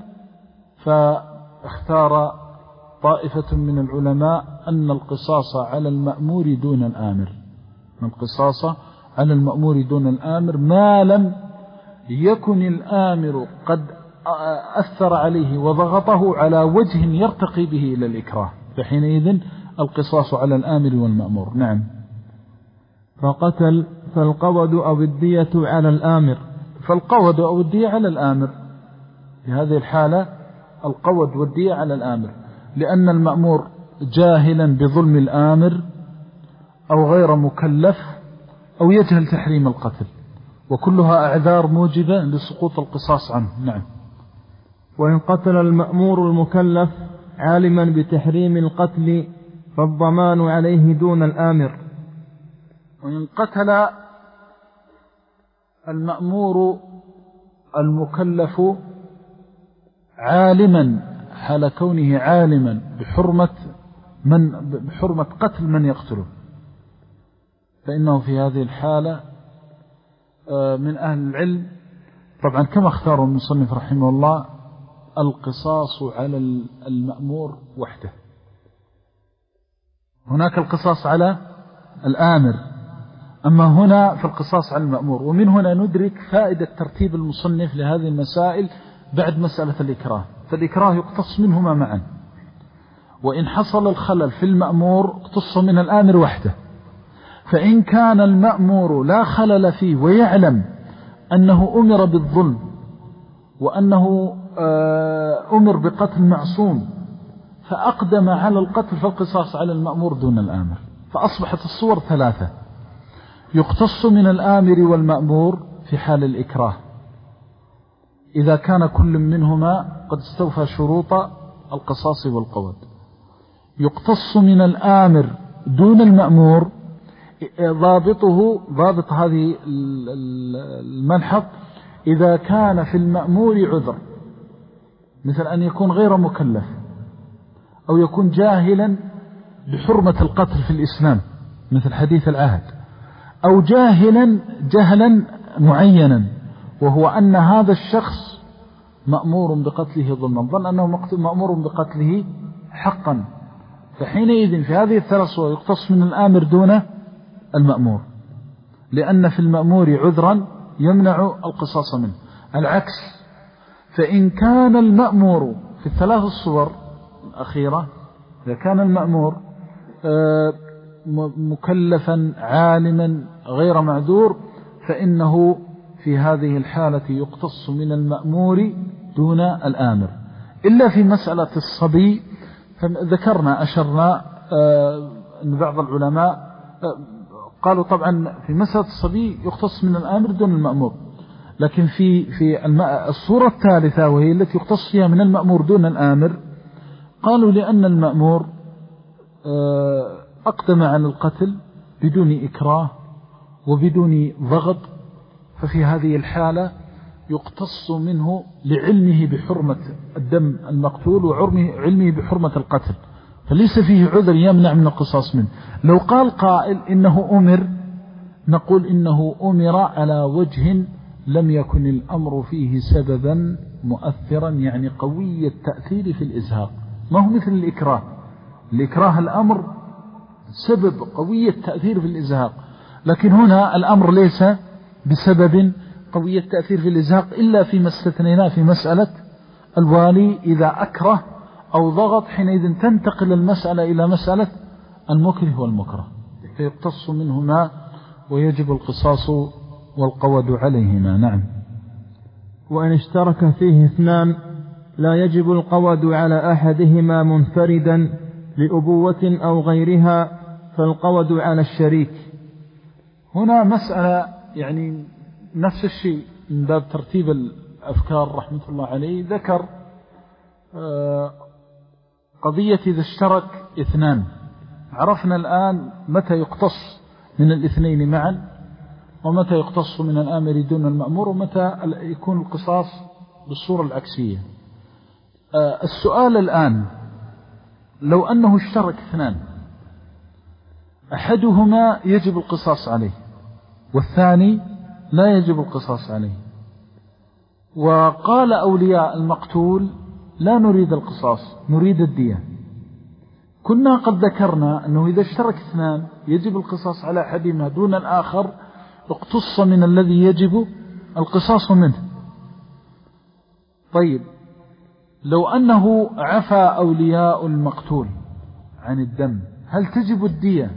فاختار طائفة من العلماء أن القصاص على المأمور دون الآمر، القصاص على المأمور دون الآمر ما لم يكن الآمر قد أثر عليه وضغطه على وجه يرتقي به إلى الإكراه، فحينئذ القصاص على الآمر والمأمور. نعم. فقتل فالقود أو الدية على الآمر، فالقود أو الدية على الآمر في هذه الحالة، القود والدية على الآمر، لأن المأمور جاهلا بظلم الآمر أو غير مكلف أو يجهل تحريم القتل، وكلها أعذار موجبة لسقوط القصاص عنه. نعم. وإن قتل المأمور المكلف عالما بتحريم القتل فالضمان عليه دون الآمر. وإن قتل المأمور المكلف عالما حال كونه عالما بحرمة من بحرمة قتل من يقتله، فإنه في هذه الحالة من أهل العلم طبعا كما اختار المصنف رحمه الله القصاص على المأمور وحده. هناك القصاص على الآمر، أما هنا فالقصاص على المأمور. ومن هنا ندرك فائدة ترتيب المصنف لهذه المسائل بعد مسألة الإكراه، فالإكراه يقتص منهما معا، وإن حصل الخلل في المأمور اقتص من الآمر وحده. فإن كان المأمور لا خلل فيه ويعلم أنه أمر بالظلم وأنه أمر بقتل معصوم فأقدم على القتل، فالقصاص على المأمور دون الآمر. فأصبحت الصور ثلاثة: يقتص من الآمر والمأمور في حال الإكراه إذا كان كل منهما قد استوفى شروط القصاص والقود، يقتص من الآمر دون المأمور، ضابطه ضابط هذه الملحظ إذا كان في المأمور عذر، مثل أن يكون غير مكلف أو يكون جاهلا بحرمة القتل في الإسلام مثل حديث العهد، أو جاهلا جهلا معينا وهو أن هذا الشخص مأمور بقتله ظلما، ظن أنه مأمور بقتله حقا، فحينئذ في هذه الثلاث صور يقتص من الآمر دون المأمور، لأن في المأمور عذرا يمنع القصاص منه. العكس، فإن كان المأمور في الثلاث الصور الأخيرة، إذا كان المأمور مكلفا عالما غير معذور، فإنه في هذه الحالة يقتص من المأمور دون الآمر، إلا في مسألة الصبي. فذكرنا أشرنا أن بعض العلماء قالوا طبعا في مسألة الصبي يقتص من الآمر دون المأمور، لكن في في الصورة الثالثة وهي التي يقتص فيها من المأمور دون الآمر، قالوا لأن المأمور أقدم على القتل بدون إكراه وبدون ضغط، ففي هذه الحالة يقتص منه لعلمه بحرمة الدم المقتول وعلمه بحرمة القتل، فليس فيه عذر يمنع من القصاص منه. لو قال قائل إنه أمر، نقول إنه أمر على وجه لم يكن الأمر فيه سببا مؤثرا، يعني قوي التأثير في الإزهاق، ما هو مثل الإكراه. الإكراه الأمر سبب قوي التأثير في الإزهاق، لكن هنا الأمر ليس بسبب قوية التأثير في الإزهاق إلا فيما استثنيناه في مسألة الوالي إذا أكره أو ضغط، حينئذ تنتقل المسألة إلى مسألة المكره والمكره فيقتص منهما ويجب القصاص والقود عليهما. نعم. وإن اشترك فيه اثنان لا يجب القود على أحدهما منفردا لأبوة أو غيرها، فالقود على الشريك. هنا مسألة يعني نفس الشيء من باب ترتيب الأفكار رحمة الله عليه. ذكر قضية إذا اشترك اثنان، عرفنا الآن متى يقتص من الاثنين معا ومتى يقتص من الآمر دون المأمور ومتى يكون القصاص بالصورة العكسية. السؤال الآن لو أنه اشترك اثنان أحدهما يجب القصاص عليه والثاني لا يجب القصاص عليه، وقال أولياء المقتول لا نريد القصاص نريد الدية، كنا قد ذكرنا أنه إذا اشترك اثنان يجب القصاص على أحدهما دون الآخر اقتص من الذي يجب القصاص منه. طيب لو أنه عفى أولياء المقتول عن الدم، هل تجب الدية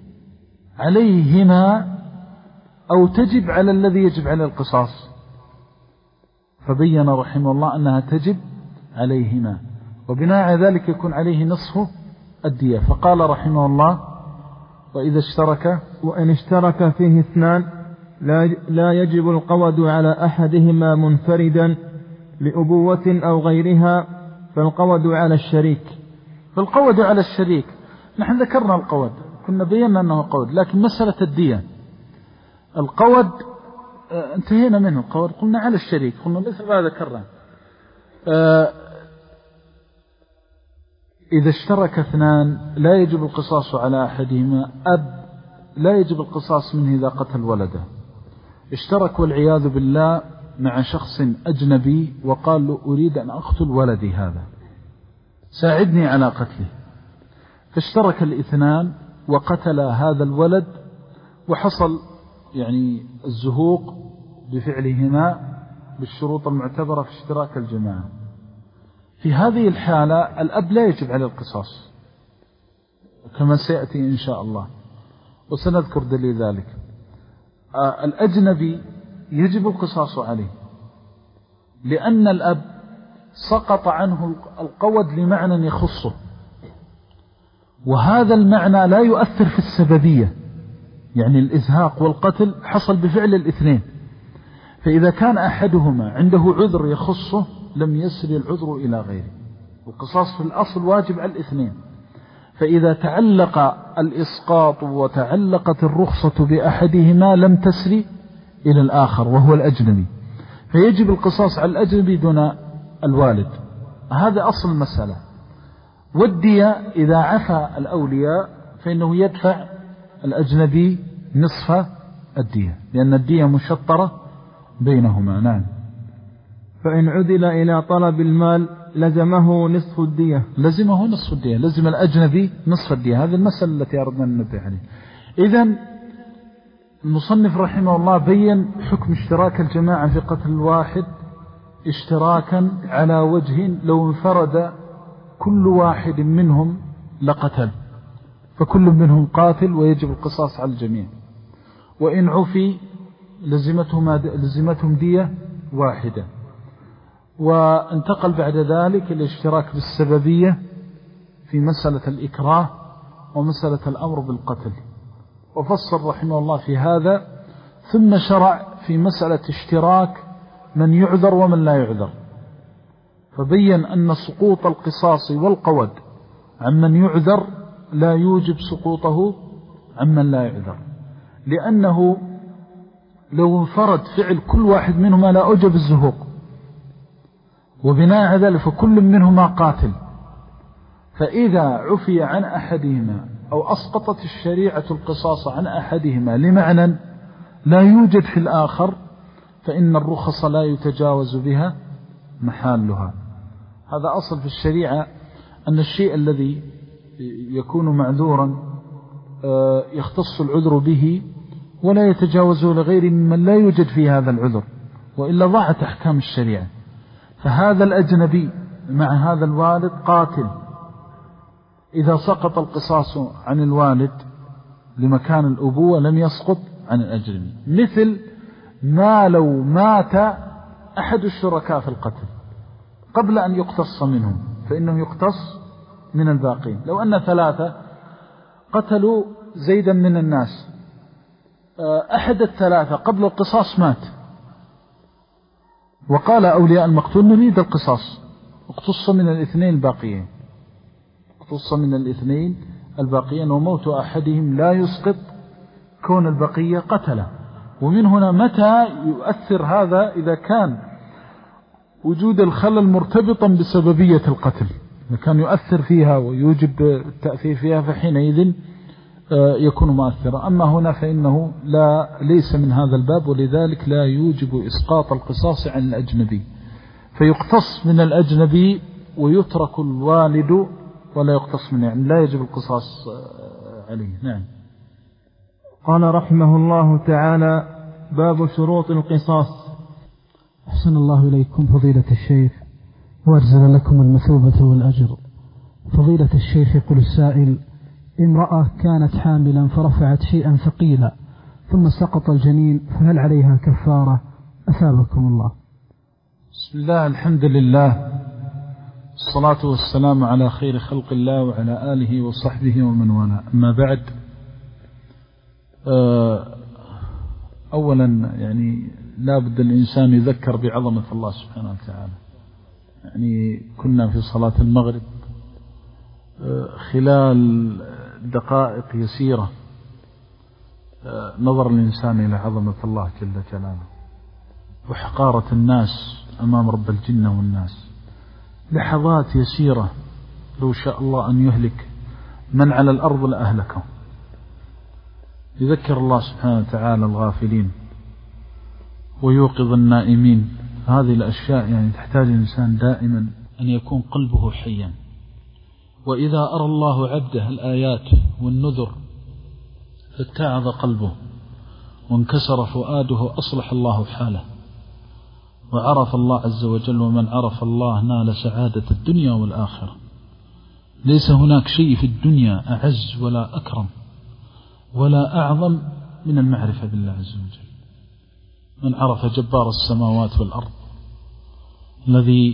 عليهما أو تجب على الذي يجب على القصاص؟ فبين رحمه الله أنها تجب عليهما، وبناء على ذلك يكون عليه نصف الدية. فقال رحمه الله وإذا اشترك وإن اشترك فيه اثنان لا يجب القود على أحدهما منفردا لأبوة أو غيرها، فالقود على الشريك. فالقود على الشريك نحن ذكرنا القود، كنا بينا أنه قود، لكن مسألة الدية القود انتهينا منه. القود قلنا على الشريك، قلنا مثل ما ذكرنا إذا اشترك اثنان لا يجب القصاص على أحدهما. أب لا يجب القصاص منه إذا قتل ولده، اشترك والعياذ بالله مع شخص أجنبي وقال له أريد أن أقتل ولدي هذا ساعدني على قتله، فاشترك الاثنان وقتل هذا الولد وحصل يعني الزهوق بفعلهما بالشروط المعتبرة في اشتراك الجماعة. في هذه الحالة الأب لا يجب على القصاص كما سيأتي إن شاء الله وسنذكر دليل ذلك. آه الأجنبي يجب القصاص عليه لأن الأب سقط عنه القود لمعنى يخصه، وهذا المعنى لا يؤثر في السببية، يعني الإزهاق والقتل حصل بفعل الاثنين، فإذا كان أحدهما عنده عذر يخصه لم يسري العذر إلى غيره. القصاص في الأصل واجب على الاثنين، فإذا تعلق الإسقاط وتعلقت الرخصة بأحدهما لم تسري إلى الآخر وهو الأجنبي، فيجب القصاص على الأجنبي دون الوالد. هذا أصل المسألة. والدية إذا عفى الأولياء فإنه يدفع الأجنبي نصف الدية لأن الدية مشطرة بينهما. نعم. فإن عدل إلى طلب المال لزمه نصف الدية. لزمه نصف الدية، لزم الأجنبي نصف الدية. هذه المسألة التي أردنا أن ننبه عليها. إذن المصنف رحمه الله بين حكم اشتراك الجماعة في قتل الواحد اشتراكا على وجه لو انفرد كل واحد منهم لقتل، فكل منهم قاتل ويجب القصاص على الجميع. وإن عفي لزمتهم, لزمتهم دية واحدة. وانتقل بعد ذلك الاشتراك بالسببية في مسألة الإكراه ومسألة الأمر بالقتل، وفصل رحمه الله في هذا، ثم شرع في مسألة اشتراك من يعذر ومن لا يعذر، فبين أن سقوط القصاص والقود عمن يعذر لا يوجب سقوطه عمن لا يعذر، لأنه لو انفرد فعل كل واحد منهما لا أوجب الزهوق، وبناء على ذلك فكل منهما قاتل، فإذا عفي عن أحدهما أو أسقطت الشريعة القصاص عن أحدهما لمعنى لا يوجد في الآخر فإن الرخص لا يتجاوز بها محالها. هذا أصل في الشريعة، أن الشيء الذي يكون معذورا يختص العذر به ولا يتجاوزه لغير ممن لا يوجد في هذا العذر، وإلا ضاعت أحكام الشريعة. فهذا الأجنبي مع هذا الوالد قاتل، إذا سقط القصاص عن الوالد لمكان الأبوة لم يسقط عن الأجنبي، مثل ما لو مات أحد الشركاء في القتل قبل أن يقتص منهم فإنه يقتص من الباقين. لو أن ثلاثة قتلوا زيدا من الناس، أحد الثلاثة قبل القصاص مات، وقال أولياء المقتول نريد القصاص، اقتص من الاثنين الباقيين، اقتص من الاثنين الباقيين، وموت أحدهم لا يسقط كون البقية قتله. ومن هنا متى يؤثر هذا؟ إذا كان وجود الخلل مرتبطا بسببية القتل، إذا كان يؤثر فيها ويوجب التأثير فيها فحينئذ يكون مؤثرا. أما هنا فإنه لا ليس من هذا الباب، ولذلك لا يوجب إسقاط القصاص عن الأجنبي، فيقتص من الأجنبي ويترك الوالد ولا يقتص منه، يعني لا يجب القصاص عليه. نعم. قال رحمه الله تعالى: باب شروط القصاص. أحسن الله إليكم فضيلة الشيخ وأجزل لكم المثوبة والأجر. فضيلة الشيخ يقول السائل: امرأة كانت حاملا فرفعت شيئا ثقيلا ثم سقط الجنين، فهل عليها كفارة؟ أثابكم الله. بسم الله، الحمد لله، الصلاة والسلام على خير خلق الله وعلى آله وصحبه ومن والاه. أما بعد، أولا يعني لا بد الإنسان يذكر بعظمة الله سبحانه وتعالى. يعني كنا في صلاة المغرب، خلال دقائق يسيرة نظر الإنسان إلى عظمة الله جل جلاله وحقارة الناس أمام رب الجنة والناس. لحظات يسيرة لو شاء الله أن يهلك من على الأرض لأهلكهم. يذكر الله سبحانه وتعالى الغافلين ويوقظ النائمين. هذه الأشياء يعني تحتاج الإنسان دائما أن يكون قلبه حيا. وإذا أرى الله عبده الآيات والنذر فاتعظ قلبه وانكسر فؤاده، أصلح الله حاله وعرف الله عز وجل. ومن عرف الله نال سعادة الدنيا والآخرة. ليس هناك شيء في الدنيا أعز ولا أكرم ولا أعظم من المعرفة بالله عز وجل. من عرف جبار السماوات والأرض الذي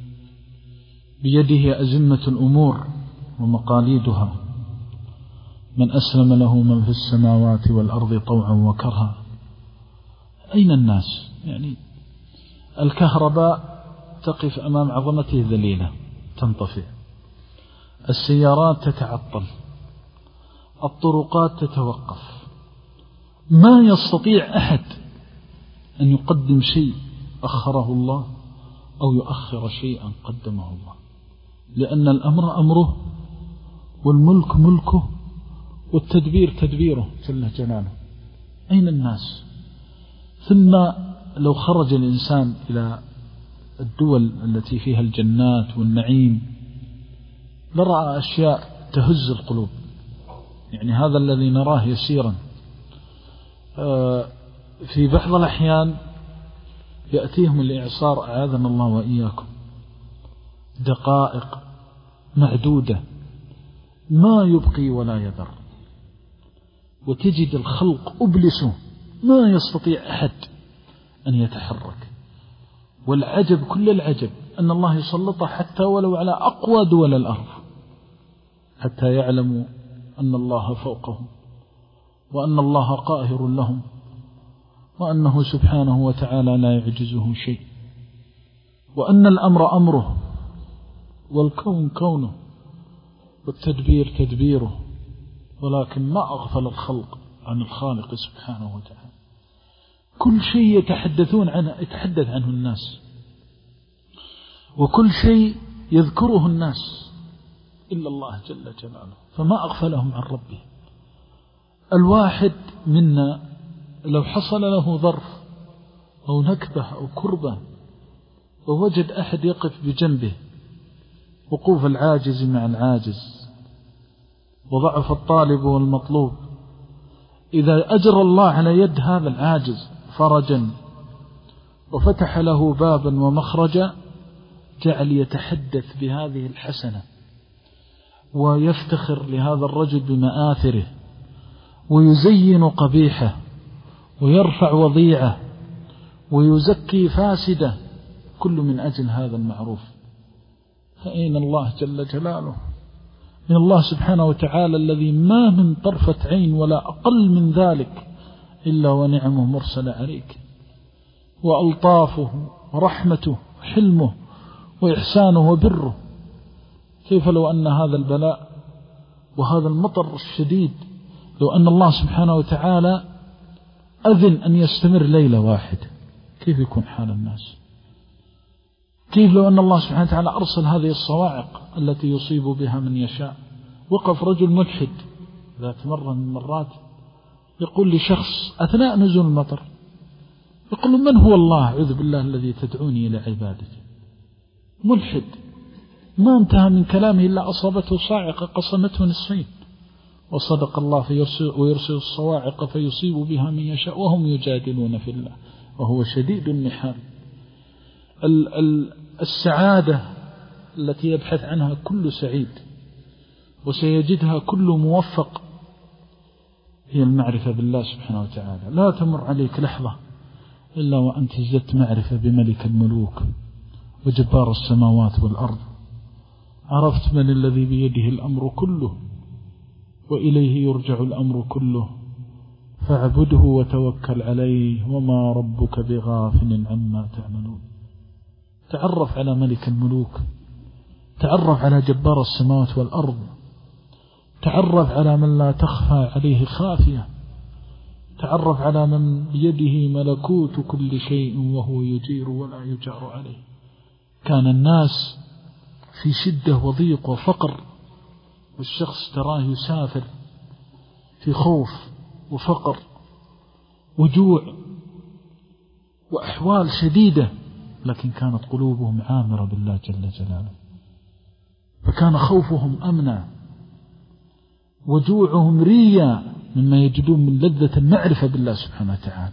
بيده أزمة الأمور ومقاليدها، من أسلم له من في السماوات والأرض طوعا وكرها. أين الناس؟ يعني الكهرباء تقف أمام عظمته ذليلة تنطفئ، السيارات تتعطل، الطرقات تتوقف، ما يستطيع أحد أن يقدم شيء أخره الله أو يؤخر شيئا قدمه الله، لأن الأمر أمره والملك ملكه والتدبير تدبيره جل جلاله. أين الناس؟ ثم لو خرج الإنسان إلى الدول التي فيها الجنات والنعيم لرأى أشياء تهز القلوب. يعني هذا الذي نراه يسيرا في بعض الأحيان يأتيهم الإعصار، أعاذنا الله وإياكم، دقائق معدودة ما يبقي ولا يذر، وتجد الخلق أبلسوا ما يستطيع أحد أن يتحرك. والعجب كل العجب أن الله يسلط حتى ولو على أقوى دول الأرض حتى يعلموا أن الله فوقهم وأن الله قاهر لهم وأنه سبحانه وتعالى لا يعجزه شيء، وأن الأمر أمره والكون كونه والتدبير تدبيره. ولكن ما أغفل الخلق عن الخالق سبحانه وتعالى. كل شيء يتحدثون عنه يتحدث عنه الناس، وكل شيء يذكره الناس إلا الله جل جلاله، فما أغفلهم عن ربه. الواحد منا لو حصل له ظرف أو نكبة أو كربة ووجد أحد يقف بجنبه، وقوف العاجز مع العاجز وضعف الطالب والمطلوب، إذا أجرى الله على يد هذا العاجز فرجا وفتح له بابا ومخرجا، جعل يتحدث بهذه الحسنة ويفتخر لهذا الرجل بمآثره ويزين قبيحه ويرفع وضيعه ويزكي فاسده، كل من أجل هذا المعروف. فأين الله جل جلاله من الله سبحانه وتعالى الذي ما من طرفة عين ولا أقل من ذلك إلا ونعمه مرسل عليك، وألطافه ورحمته وحلمه وإحسانه وبره. كيف لو أن هذا البلاء وهذا المطر الشديد لو أن الله سبحانه وتعالى أذن أن يستمر ليلة واحدة، كيف يكون حال الناس؟ كيف لو أن الله سبحانه وتعالى أرسل هذه الصواعق التي يصيب بها من يشاء؟ وقف رجل ملحد ذات مرة من المرات يقول لشخص أثناء نزول المطر، يقول له: من هو الله أعوذ بالله الذي تدعوني إلى عبادته؟ ملحد ما انتهى من كلامه إلا أصابته صاعقة قصمته نصفين. وصدق الله فيرسل ويرسل الصواعق فيصيب بها من يشاء وهم يجادلون في الله وهو شديد المحال. السعادة التي يبحث عنها كل سعيد وسيجدها كل موفق هي المعرفة بالله سبحانه وتعالى. لا تمر عليك لحظة إلا وأنت ازددت معرفة بملك الملوك وجبار السماوات والأرض، عرفت من الذي بيده الأمر كله وإليه يرجع الأمر كله، فاعبده وتوكل عليه وما ربك بغافل عما تعملون. تعرف على ملك الملوك، تعرف على جبار السماوات والأرض، تعرف على من لا تخفى عليه خافية، تعرف على من بيده ملكوت كل شيء وهو يجير ولا يجار عليه. كان الناس في شدة وضيق وفقر، والشخص تراه يسافر في خوف وفقر وجوع وأحوال شديدة، لكن كانت قلوبهم عامرة بالله جل جلاله، فكان خوفهم أمنا وجوعهم ريا مما يجدون من لذة المعرفة بالله سبحانه وتعالى.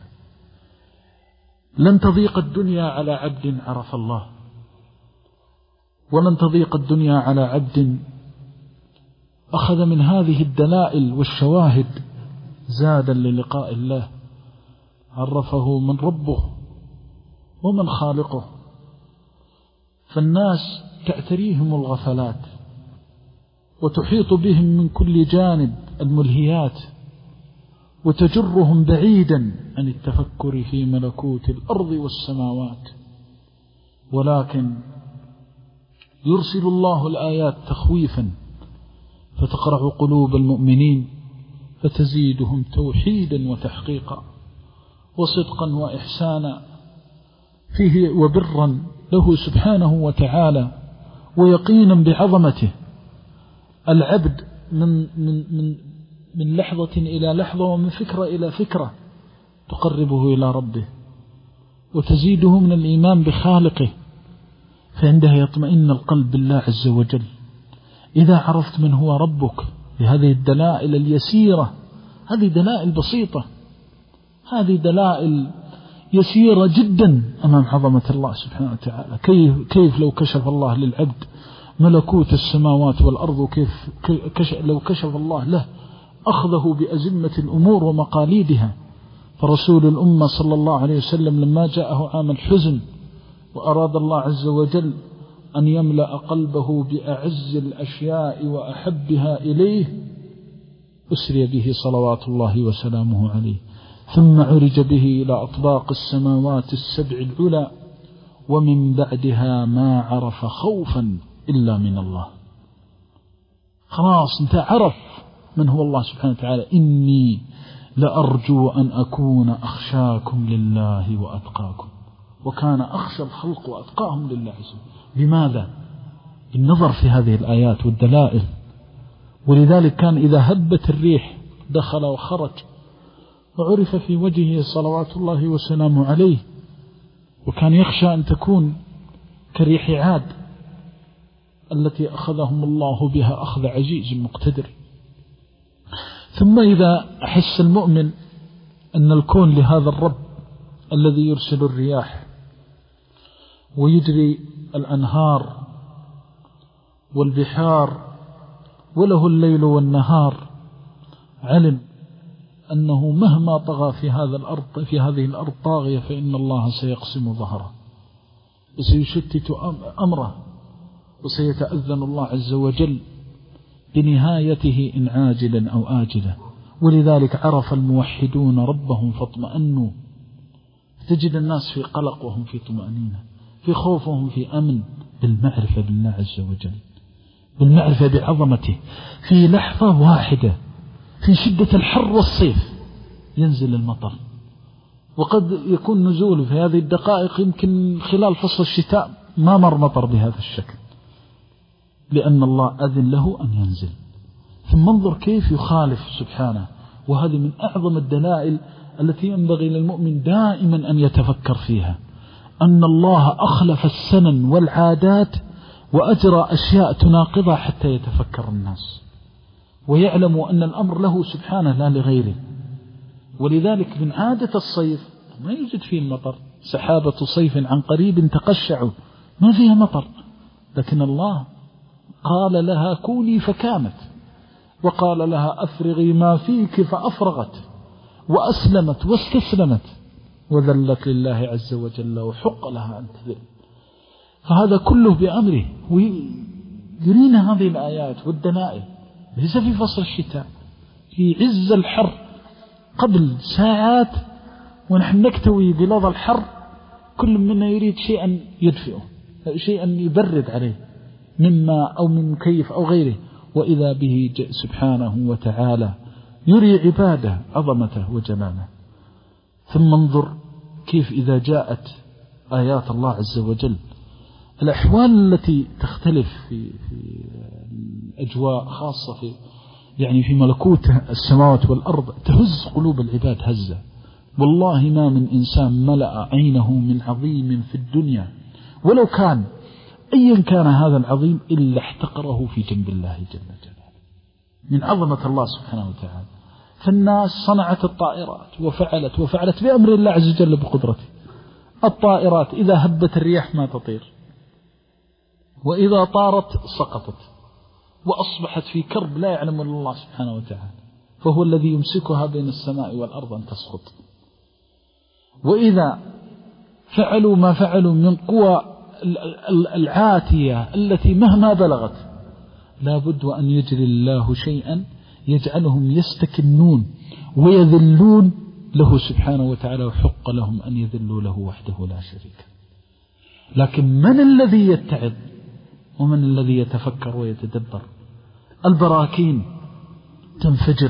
لن تضيق الدنيا على عبد عرف الله، ولن تضيق الدنيا على عبد أخذ من هذه الدلائل والشواهد زادا للقاء الله، عرفه من ربه ومن خالقه. فالناس تعتريهم الغفلات وتحيط بهم من كل جانب الملهيات وتجرهم بعيدا عن التفكر في ملكوت الأرض والسماوات، ولكن يرسل الله الآيات تخويفا فتقرع قلوب المؤمنين فتزيدهم توحيدا وتحقيقا وصدقا وإحسانا فيه وبرا له سبحانه وتعالى ويقينا بعظمته. العبد من, من, من, من لحظة إلى لحظة ومن فكرة إلى فكرة تقربه إلى ربه وتزيده من الإيمان بخالقه، فعندها يطمئن القلب بالله عز وجل. إذا عرفت من هو ربك بهذه الدلائل اليسيرة، هذه دلائل بسيطة، هذه دلائل يسيرة جدا أمام عظمة الله سبحانه وتعالى. كيف, كيف لو كشف الله للعبد ملكوت السماوات والأرض، وكيف لو كشف الله له أخذه بأزمة الأمور ومقاليدها. فرسول الأمة صلى الله عليه وسلم لما جاءه عام الحزن وأراد الله عز وجل أن يملأ قلبه بأعز الأشياء وأحبها إليه، أسري به صلوات الله وسلامه عليه، ثم عرج به إلى أطباق السماوات السبع العلى، ومن بعدها ما عرف خوفا إلا من الله. خلاص انت عرف من هو الله سبحانه وتعالى. إني لأرجو أن أكون أخشاكم لله وأتقاكم، وكان أخشى الخلق وأتقاهم لله عز وجل. لماذا؟ بالنظر في هذه الآيات والدلائل. ولذلك كان إذا هبت الريح دخل وخرج، وعرف في وجهه صلوات الله وسلامه عليه، وكان يخشى أن تكون كريح عاد التي أخذهم الله بها أخذ عزيز مقتدر. ثم إذا أحس المؤمن أن الكون لهذا الرب الذي يرسل الرياح ويجري الأنهار والبحار وله الليل والنهار، علم أنه مهما طغى في هذا الأرض في هذه الأرض طاغية فإن الله سيقسم ظهره وسيشتت أمره، وسيتأذن الله عز وجل بنهايته إن عاجلا أو آجلا. ولذلك عرف الموحدون ربهم فاطمأنوا. تجد الناس في قلق وهم في طمأنينة، في خوف وهم في أمن، بالمعرفة بالله عز وجل، بالمعرفة بعظمته. في لحظة واحدة في شدة الحر والصيف ينزل المطر، وقد يكون نزول في هذه الدقائق يمكن خلال فصل الشتاء ما مر مطر بهذا الشكل، لأن الله أذن له أن ينزل. ثم انظر كيف يخالف سبحانه. وهذه من أعظم الدلائل التي ينبغي للمؤمن دائما أن يتفكر فيها، أن الله أخلف السنن والعادات وأجرى أشياء تناقضها حتى يتفكر الناس ويعلموا أن الأمر له سبحانه لا لغيره. ولذلك من عادة الصيف ما يوجد فيه المطر، سحابة صيف عن قريب تقشع ما فيها مطر، لكن الله قال لها كوني فكانت، وقال لها أفرغي ما فيك فأفرغت، وأسلمت واستسلمت وذلت لله عز وجل وحق لها أن تذل. فهذا كله بأمره. ويرينا هذه الآيات والدلائل ليس في فصل الشتاء، في عز الحر قبل ساعات ونحن نكتوي بلظى الحر، كل منا يريد شيئا يدفئه، شيئا يبرد عليه مما أو من مكيف أو غيره، وإذا به سبحانه وتعالى يري عباده عظمته وجلاله. ثم انظر كيف إذا جاءت آيات الله عز وجل الأحوال التي تختلف في في الأجواء، خاصة في يعني في ملكوت السماوات والأرض، تهز قلوب العباد هزة. والله ما من إنسان ملأ عينه من عظيم في الدنيا ولو كان أيا كان هذا العظيم إلا احتقره في جنب الله جل جلاله من عظمة الله سبحانه وتعالى. فالناس صنعت الطائرات وفعلت وفعلت بأمر الله عز وجل بقدرته. الطائرات إذا هبت الرياح ما تطير، وإذا طارت سقطت، وأصبحت في كرب لا يعلم إلا الله سبحانه وتعالى، فهو الذي يمسكها بين السماء والأرض أن تسقط. وإذا فعلوا ما فعلوا من قوى العاتية التي مهما بلغت، لا بد وأن يجري الله شيئا يجعلهم يستكنون ويذلون له سبحانه وتعالى، وحق لهم أن يذلوا له وحده لا شريك. لكن من الذي يتعظ ومن الذي يتفكر ويتدبر؟ البراكين تنفجر،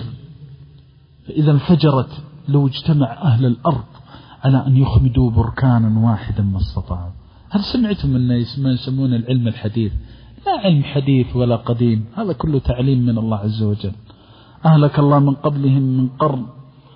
فإذا انفجرت لو اجتمع أهل الأرض على أن يخمدوا بركانا واحدا ما استطاعوا. هل سمعتم أن ما يسمون العلم الحديث؟ لا علم حديث ولا قديم، هذا كله تعليم من الله عز وجل. أهلك الله من قبلهم من قرن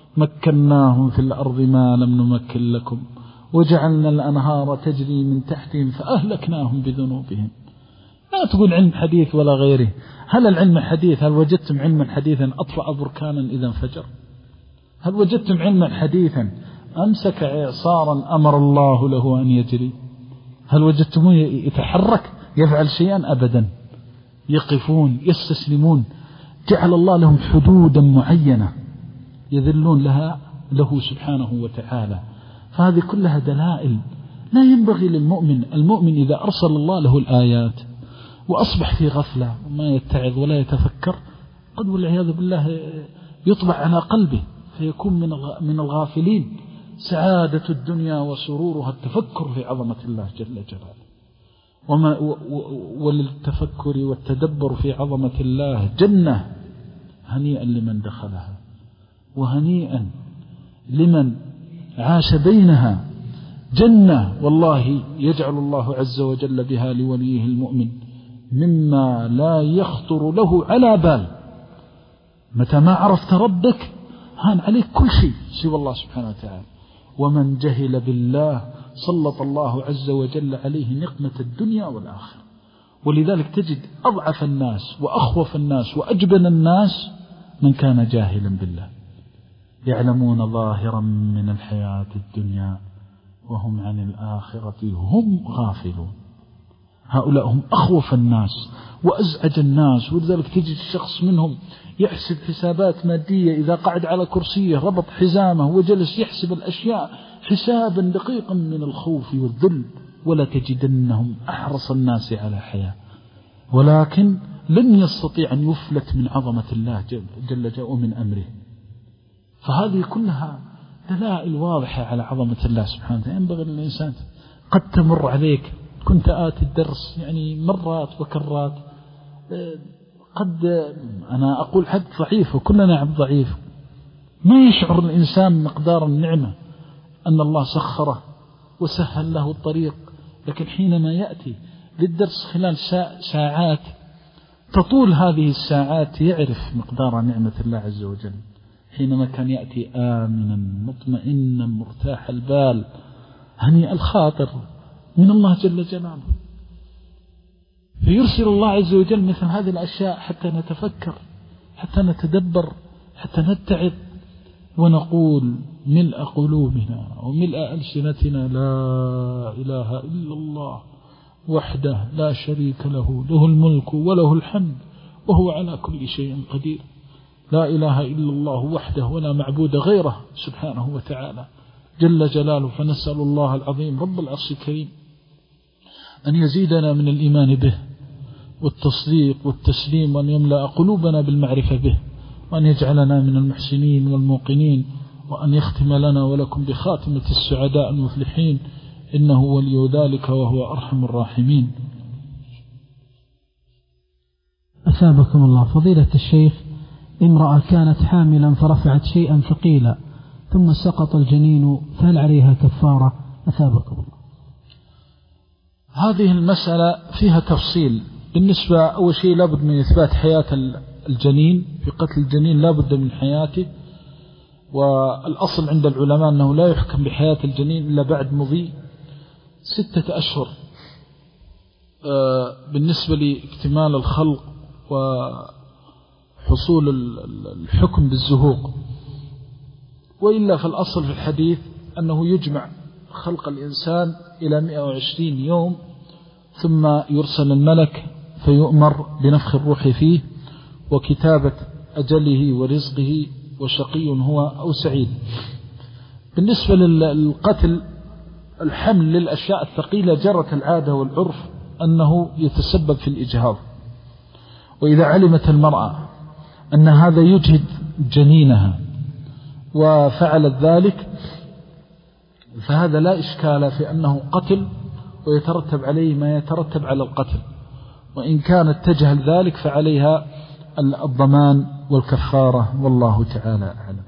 مكناهم في الأرض ما لم نمكن لكم وجعلنا الأنهار تجري من تحتهم فأهلكناهم بذنوبهم. لا تقول علم حديث ولا غيره. هل العلم حديث؟ هل وجدتم علما حديثا أطفأ بركانا إذا انفجر؟ هل وجدتم علما حديثا أمسك إعصارا أمر الله له أن يجري؟ هل وجدتموه يتحرك يفعل شيئا؟ أبدا. يقفون يستسلمون. جعل الله لهم حدودا معينة يذلون لها له سبحانه وتعالى. فهذه كلها دلائل لا ينبغي للمؤمن. المؤمن إذا أرسل الله له الآيات وأصبح في غفلة وما يتعظ ولا يتفكر، قد والعياذ بالله يطبع على قلبه فيكون من الغافلين. سعادة الدنيا وسرورها التفكر في عظمة الله جل جلاله، وما وللتفكر والتدبر في عظمة الله جنة هنيئا لمن دخلها، وهنيئا لمن عاش بينها. جنة والله يجعل الله عز وجل بها لوليه المؤمن مما لا يخطر له على بال. متى ما عرفت ربك هان عليك كل شيء سوى الله سبحانه وتعالى. ومن جهل بالله سلط الله عز وجل عليه نقمة الدنيا والآخرة. ولذلك تجد أضعف الناس وأخوف الناس وأجبن الناس من كان جاهلا بالله. يعلمون ظاهرا من الحياة الدنيا وهم عن الآخرة هم غافلون. هؤلاء هم أخوف الناس وأزعج الناس، ولذلك تجد الشخص منهم يحسب حسابات مادية، إذا قعد على كرسيه ربط حزامه وجلس يحسب الأشياء حسابا دقيقا من الخوف والذل، ولا تجدنهم أحرص الناس على حياة، ولكن لن يستطيع أن يفلت من عظمة الله جل جلاله من أمره. فهذه كلها دلائل واضحة على عظمة الله سبحانه وتعالى. ينبغي للإنسان قد تمر عليك، كنت آتي الدرس يعني مرات وكرات، قد أنا أقول حد ضعيف وكلنا عبد ضعيف، ما يشعر الإنسان مقدار النعمة أن الله سخره وسهل له الطريق، لكن حينما يأتي للدرس خلال ساعات تطول هذه الساعات يعرف مقدار نعمة الله عز وجل. حينما كان يأتي آمنا مطمئنا مرتاح البال هنيئ الخاطر من الله جل جلاله، فيرسل الله عز وجل مثل هذه الأشياء حتى نتفكر، حتى نتدبر، حتى نتعظ ونقول ملء قلوبنا وملء ألسنتنا لا إله إلا الله وحده لا شريك له، له الملك وله الحمد وهو على كل شيء قدير. لا إله إلا الله وحده ولا معبود غيره سبحانه وتعالى جل جلاله. فنسأل الله العظيم رب العرش الكريم أن يزيدنا من الإيمان به والتصديق والتسليم، وأن يملأ قلوبنا بالمعرفة به، وأن يجعلنا من المحسنين والموقنين، وأن يختم لنا ولكم بخاتمة السعداء المفلحين، إنه ولي ذلك وهو أرحم الراحمين. أثابكم الله. فضيلة الشيخ، امرأة كانت حاملا فرفعت شيئا ثقيلا ثم سقط الجنين، فهل عليها كفارة؟ أثابكم الله. هذه المسألة فيها تفصيل. بالنسبة أول شيء لابد من إثبات حياة الجنين، في قتل الجنين لابد من حياته، والأصل عند العلماء أنه لا يحكم بحياة الجنين إلا بعد مضي ستة أشهر بالنسبة لاكتمال الخلق وحصول الحكم بالزهوق، وإلا فالأصل في الحديث أنه يجمع خلق الإنسان إلى مئة وعشرين يوم، ثم يرسل الملك فيؤمر بنفخ الروح فيه وكتابة أجله ورزقه وشقي هو أو سعيد. بالنسبة للقتل الحمل للأشياء الثقيلة جرت العادة والعرف أنه يتسبب في الإجهاض، وإذا علمت المرأة أن هذا يجهد جنينها وفعلت ذلك فهذا لا إشكال في أنه قتل ويترتب عليه ما يترتب على القتل، وإن كانت تجهل ذلك فعليها الضمان والكفارة، والله تعالى أعلم.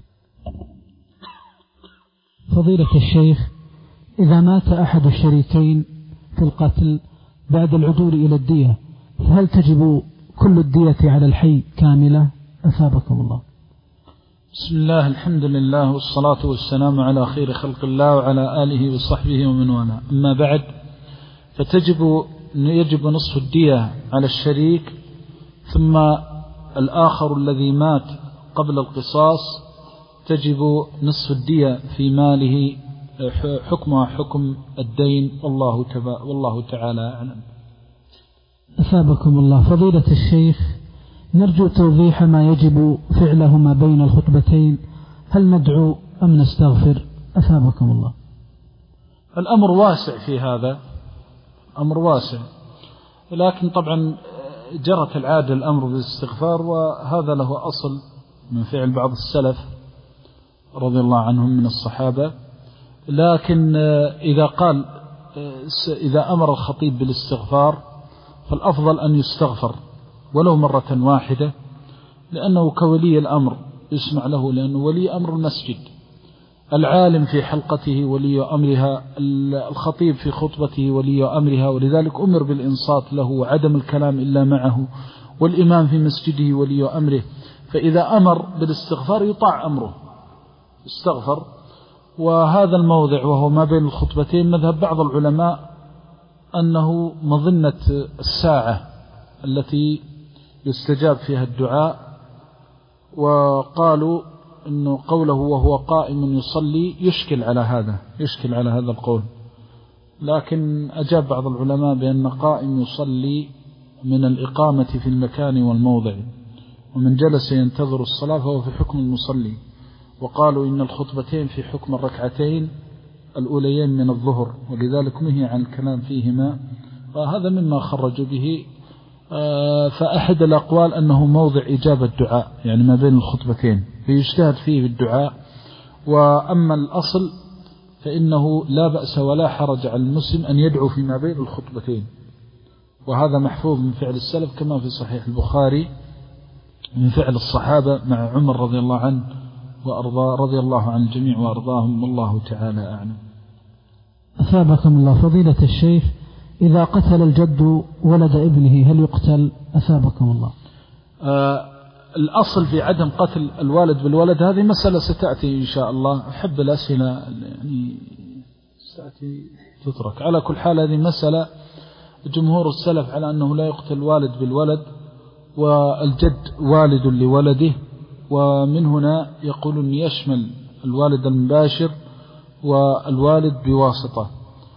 فضيلة الشيخ، إذا مات أحد الشريكين في القتل بعد العدول إلى الدية، فهل تجب كل الدية على الحي كاملة؟ أثابكم الله. بسم الله، الحمد لله والصلاة والسلام على خير خلق الله وعلى آله وصحبه ومن والاه. أما بعد، فتجب يجب نصف الدية على الشريك، ثم الآخر الذي مات قبل القصاص تجب نصف الدية في ماله، حكمها حكم الدين، والله تبا والله تعالى أعلم. أثابكم الله. فضيلة الشيخ، نرجو توضيح ما يجب فعله ما بين الخطبتين، هل ندعو أم نستغفر؟ أثابكم الله. الأمر واسع في هذا، أمر واسع، لكن طبعا جرت العادة الأمر بالاستغفار، وهذا له أصل من فعل بعض السلف رضي الله عنهم من الصحابة. لكن إذا قال إذا أمر الخطيب بالاستغفار فالأفضل أن يستغفر ولو مرة واحدة، لأنه كولي الأمر يسمع له، لأنه ولي أمر المسجد، العالم في حلقته ولي أمرها، الخطيب في خطبته ولي أمرها، ولذلك أمر بالإنصات له وعدم الكلام إلا معه، والإمام في مسجده ولي أمره. فإذا أمر بالاستغفار يطاع أمره، استغفر. وهذا الموضع وهو ما بين الخطبتين مذهب بعض العلماء أنه مظنة الساعة التي يستجاب فيها الدعاء، وقالوا أنه قوله وهو قائم يصلي يشكل على هذا يشكل على هذا القول، لكن أجاب بعض العلماء بأن قائم يصلي من الإقامة في المكان والموضع، ومن جلس ينتظر الصلاة فهو في حكم المصلي، وقالوا إن الخطبتين في حكم الركعتين الأوليين من الظهر، ولذلك نهي عن الكلام فيهما، وهذا مما خرجوا به. فأحد الأقوال أنه موضع إجابة الدعاء، يعني ما بين الخطبتين فيجتهد فيه بالدعاء. وأما الأصل فإنه لا بأس ولا حرج على المسلم أن يدعو فيما بين الخطبتين، وهذا محفوظ من فعل السلف كما في صحيح البخاري من فعل الصحابة مع عمر رضي الله عنه وأرضاه رضي الله عن الجميع وأرضاهم، والله تعالى أعلم. أثابكم الله فضيلة الشيخ، إذا قتل الجد ولد ابنه هل يقتل؟ أثابكم الله. آه الأصل في عدم قتل الوالد بالولد هذه مسألة ستأتي إن شاء الله، أحب الأسئلة يعني ستأتي تترك. على كل حال هذه مسألة جمهور السلف على أنه لا يقتل الوالد بالولد، والجد والد لولده، ومن هنا يقولون يشمل الوالد المباشر والوالد بواسطة.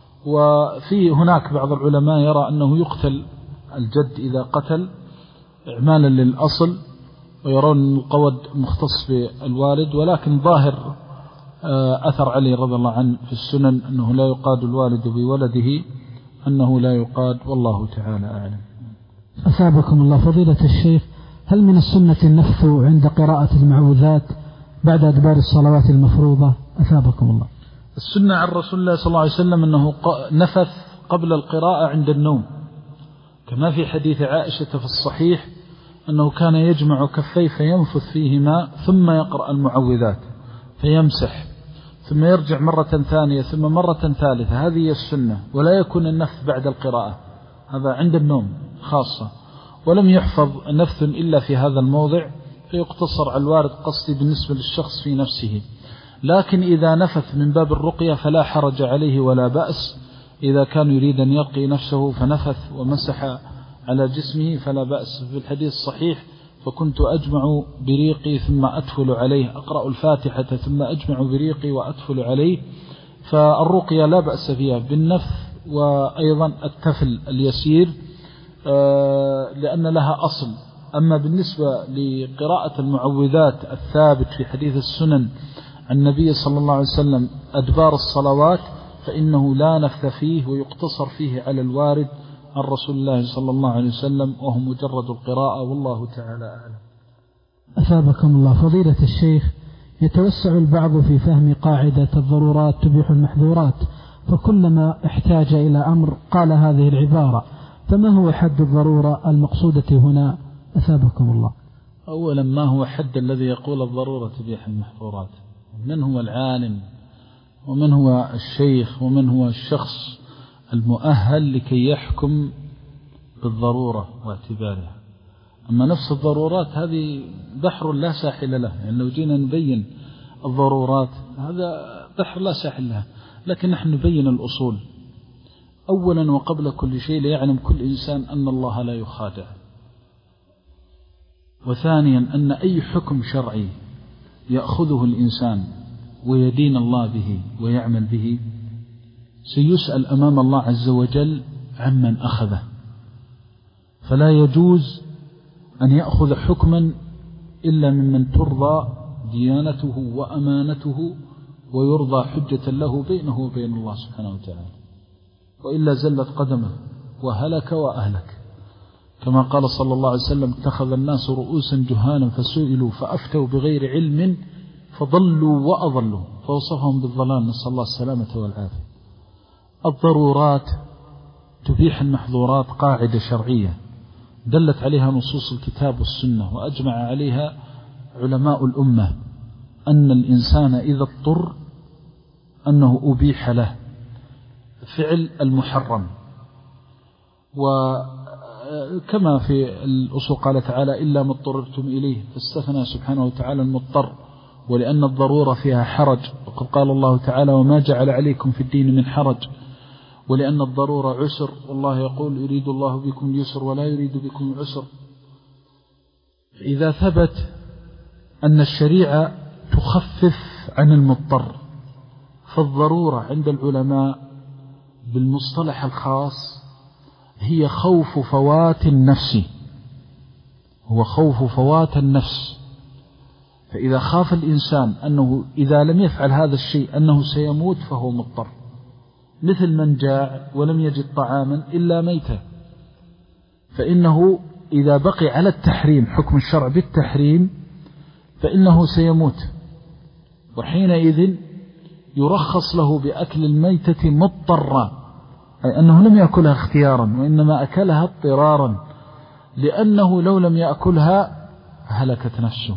وفي هناك بعض العلماء يرى أنه يقتل الجد إذا قتل إعمالا للأصل، ويرون أن القود مختص بالوالد، ولكن ظاهر أثر علي رضي الله عنه في السنن أنه لا يقاد الوالد بولده، أنه لا يقاد، والله تعالى أعلم. أثابكم الله فضيلة الشيخ، هل من السنة النفث عند قراءة المعوذات بعد أدبار الصلوات المفروضة؟ أثابكم الله. السنة عن رسول الله صلى الله عليه وسلم أنه نفث قبل القراءة عند النوم، كما في حديث عائشة في الصحيح أنه كان يجمع كفيه فينفث فيهما ثم يقرأ المعوذات فيمسح ثم يرجع مرة ثانية ثم مرة ثالثة، هذه السنة، ولا يكون النفث بعد القراءة، هذا عند النوم خاصة. ولم يحفظ نفث إلا في هذا الموضع، فيقتصر على الوارد قصدي بالنسبة للشخص في نفسه. لكن إذا نفث من باب الرقية فلا حرج عليه ولا بأس، إذا كان يريد أن يرقي نفسه فنفث ومسح على جسمه فلا بأس. في الحديث الصحيح فكنت أجمع بريقي ثم أتفل عليه، أقرأ الفاتحة ثم أجمع بريقي وأتفل عليه، فالرقية لا بأس فيها بالنفث، وأيضا التفل اليسير لأن لها أصل. أما بالنسبة لقراءة المعوذات الثابت في حديث السنن عن النبي صلى الله عليه وسلم أدبار الصلوات فإنه لا نفث فيه، ويقتصر فيه على الوارد عن رسول الله صلى الله عليه وسلم، وهو مجرد القراءة، والله تعالى أعلم. أثابكم الله فضيلة الشيخ، يتوسع البعض في فهم قاعدة الضرورات تبيح المحظورات، فكلما احتاج إلى أمر قال هذه العبارة، فما هو حد الضرورة المقصودة هنا؟ أثابكم الله. أولا، ما هو حد الذي يقول الضرورة تبيح المحظورات؟ من هو العالم ومن هو الشيخ ومن هو الشخص المؤهل لكي يحكم بالضرورة واعتبارها؟ أما نفس الضرورات هذه بحر لا ساحل له، يعني لو جينا نبين الضرورات هذا بحر لا ساحل له، لكن نحن نبين الأصول. أولا وقبل كل شيء ليعلم كل إنسان أن الله لا يخادع، وثانيا أن أي حكم شرعي يأخذه الإنسان ويدين الله به ويعمل به سيسأل أمام الله عز وجل عمن أخذه، فلا يجوز أن يأخذ حكما إلا ممن ترضى ديانته وأمانته ويرضى حجة له بينه وبين الله سبحانه وتعالى، وإلا زلت قدمه وهلك وأهلك، كما قال صلى الله عليه وسلم: اتخذ الناس رؤوسا جهانا فسئلوا فأفتوا بغير علم فضلوا وأضلوا، فوصفهم بالضلال، نسأل الله السلامة والعافية. الضرورات تبيح المحظورات قاعدة شرعية دلت عليها نصوص الكتاب والسنة، وأجمع عليها علماء الأمة أن الإنسان إذا اضطر أنه أبيح له فعل المحرم. وكما في الأصول قال تعالى: إلا ما اضطررتم إليه، فاستثنى سبحانه وتعالى المضطر، ولأن الضرورة فيها حرج، وقد قال الله تعالى: وما جعل عليكم في الدين من حرج، ولأن الضرورة عسر، والله يقول: يريد الله بكم اليسر ولا يريد بكم العسر. إذا ثبت أن الشريعة تخفف عن المضطر. فالضرورة عند العلماء بالمصطلح الخاص هي خوف فوات النفس، هو خوف فوات النفس. فإذا خاف الإنسان أنه إذا لم يفعل هذا الشيء أنه سيموت فهو مضطر، مثل من جاع ولم يجد طعاما إلا ميته، فإنه إذا بقي على التحريم حكم الشرع بالتحريم فإنه سيموت، وحينئذ يرخص له بأكل الميتة مضطرا، أي أنه لم يأكلها اختيارا وإنما أكلها اضطرارا، لأنه لو لم يأكلها هلكت نفسه.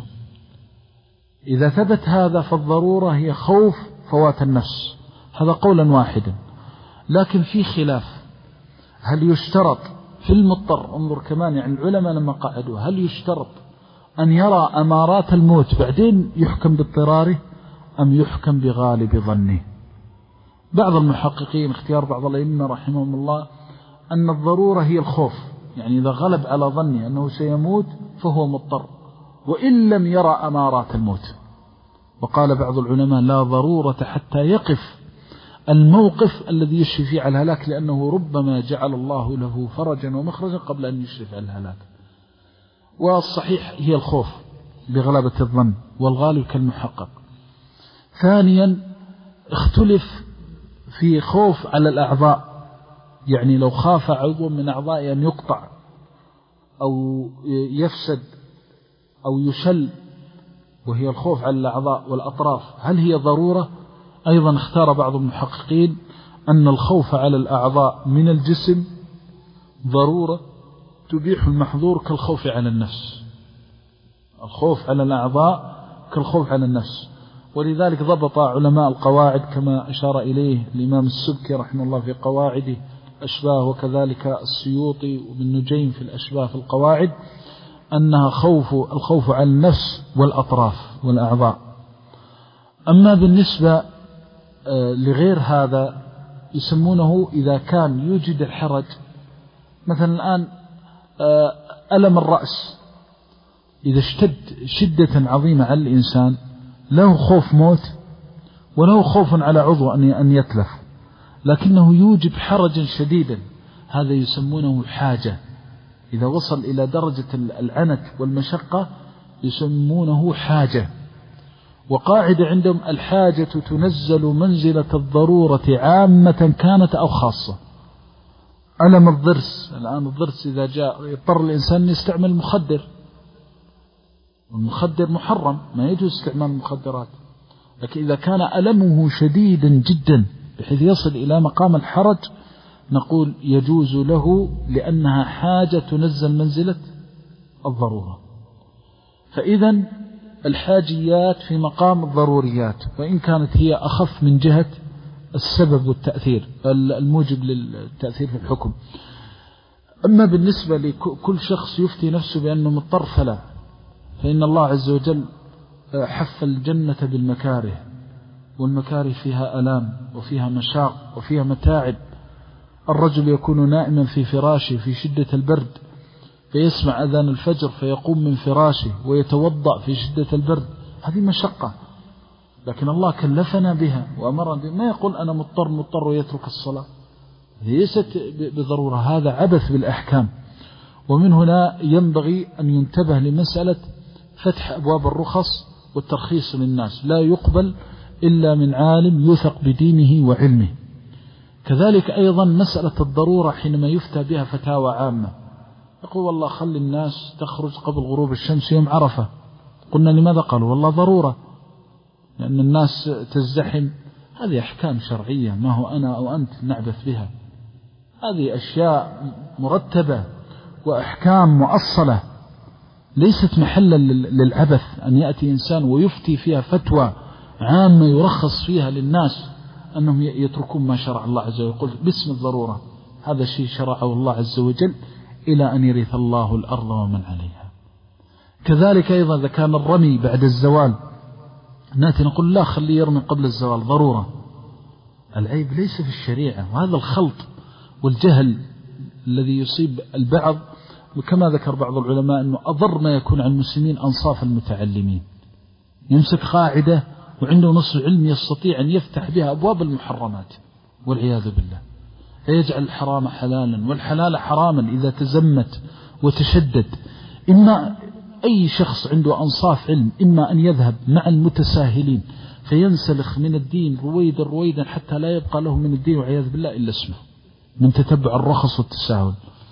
إذا ثبت هذا فالضرورة هي خوف فوات النفس، هذا قولا واحدا. لكن في خلاف، هل يشترط في المضطر، انظر كمان يعني العلماء لما قعدوا، هل يشترط أن يرى أمارات الموت بعدين يحكم باضطراره أم يحكم بغالب ظنه؟ بعض المحققين اختيار بعض الأئمة رحمهم الله أن الضرورة هي الخوف، يعني إذا غلب على ظنه أنه سيموت فهو مضطر وإن لم يرى أمارات الموت. وقال بعض العلماء لا ضرورة حتى يقف الموقف الذي يشرف فيه على الهلاك، لأنه ربما جعل الله له فرجا ومخرجا قبل أن يشرف على الهلاك. والصحيح هي الخوف بغلبة الظن، والغالب كالمحقق. ثانيا اختلف في خوف على الأعضاء، يعني لو خاف عضو من أعضاء أن يقطع أو يفسد أو يشل، وهي الخوف على الأعضاء والأطراف، هل هي ضرورة؟ أيضا اختار بعض المحققين أن الخوف على الأعضاء من الجسم ضرورة تبيح المحظور كالخوف على النفس، الخوف على الأعضاء كالخوف على النفس. ولذلك ضبط علماء القواعد كما أشار إليه الإمام السبكي رحمه الله في قواعده أشباه، وكذلك السيوطي وابن نجيم في الأشباه في القواعد، أنها خوف الخوف على النفس والأطراف والأعضاء. أما بالنسبة لغير هذا يسمونه إذا كان يوجد الحرج، مثلا الآن ألم الرأس إذا اشتد شدة عظيمة على الإنسان له خوف موت وله خوف على عضو أن يتلف، لكنه يوجب حرجا شديدا، هذا يسمونه حاجة. إذا وصل إلى درجة العنت والمشقة يسمونه حاجة. وقاعدة عندهم الحاجة تنزل منزلة الضرورة عامة كانت أو خاصة. ألم الضرس، الآن الضرس إذا جاء يضطر الإنسان أن يستعمل مخدر، والمخدر محرم ما يجوز استعمال المخدرات، لكن إذا كان ألمه شديدا جدا بحيث يصل إلى مقام الحرج نقول يجوز له، لأنها حاجة تنزل منزلة الضرورة. فإذا الحاجيات في مقام الضروريات، وإن كانت هي أخف من جهة السبب والتأثير الموجب للتأثير في الحكم. أما بالنسبة لكل شخص يفتي نفسه بأنه مضطر فلا، فإن الله عز وجل حف الجنة بالمكاره، والمكاره فيها ألام وفيها مشاق وفيها متاعب. الرجل يكون نائما في فراشه في شدة البرد فيسمع أذان الفجر فيقوم من فراشه ويتوضأ في شدة البرد، هذه مشقة، لكن الله كلفنا بها وأمرنا بها. ما يقول أنا مضطر مضطر ويترك الصلاة، ليست بضرورة، هذا عبث بالأحكام. ومن هنا ينبغي أن ينتبه لمسألة فتح أبواب الرخص والترخيص للناس، لا يقبل إلا من عالم يثق بدينه وعلمه. كذلك أيضا مسألة الضرورة حينما يفتى بها فتاوى عامة، يقول والله خلي الناس تخرج قبل غروب الشمس يوم عرفة، قلنا لماذا؟ قالوا والله ضرورة لأن الناس تزدحم. هذه أحكام شرعية، ما هو أنا أو أنت نعبث بها، هذه أشياء مرتبة وأحكام مؤصلة، ليست محلا للعبث أن يأتي إنسان ويفتي فيها فتوى عامة يرخص فيها للناس أنهم يتركون ما شرع الله عز وجل، يقول باسم الضرورة. هذا شيء شرعه الله عز وجل إلى أن يرث الله الأرض ومن عليها. كذلك أيضا إذا كان الرمي بعد الزوال، ناتي نقول لا خليه يرمي قبل الزوال ضرورة. العيب ليس في الشريعة، وهذا الخلط والجهل الذي يصيب البعض. وكما ذكر بعض العلماء أنه أضر ما يكون عن المسلمين أنصاف المتعلمين، يمسك قاعدة وعنده نصف علم يستطيع أن يفتح بها أبواب المحرمات والعياذ بالله، فيجعل الحرام حلالا والحلال حراما إذا تزمت وتشدد. إما أي شخص عنده أنصاف علم إما أن يذهب مع المتساهلين فينسلخ من الدين رويدا رويدا حتى لا يبقى له من الدين والعياذ بالله إلا اسمه من تتبع الرخص والتساهل،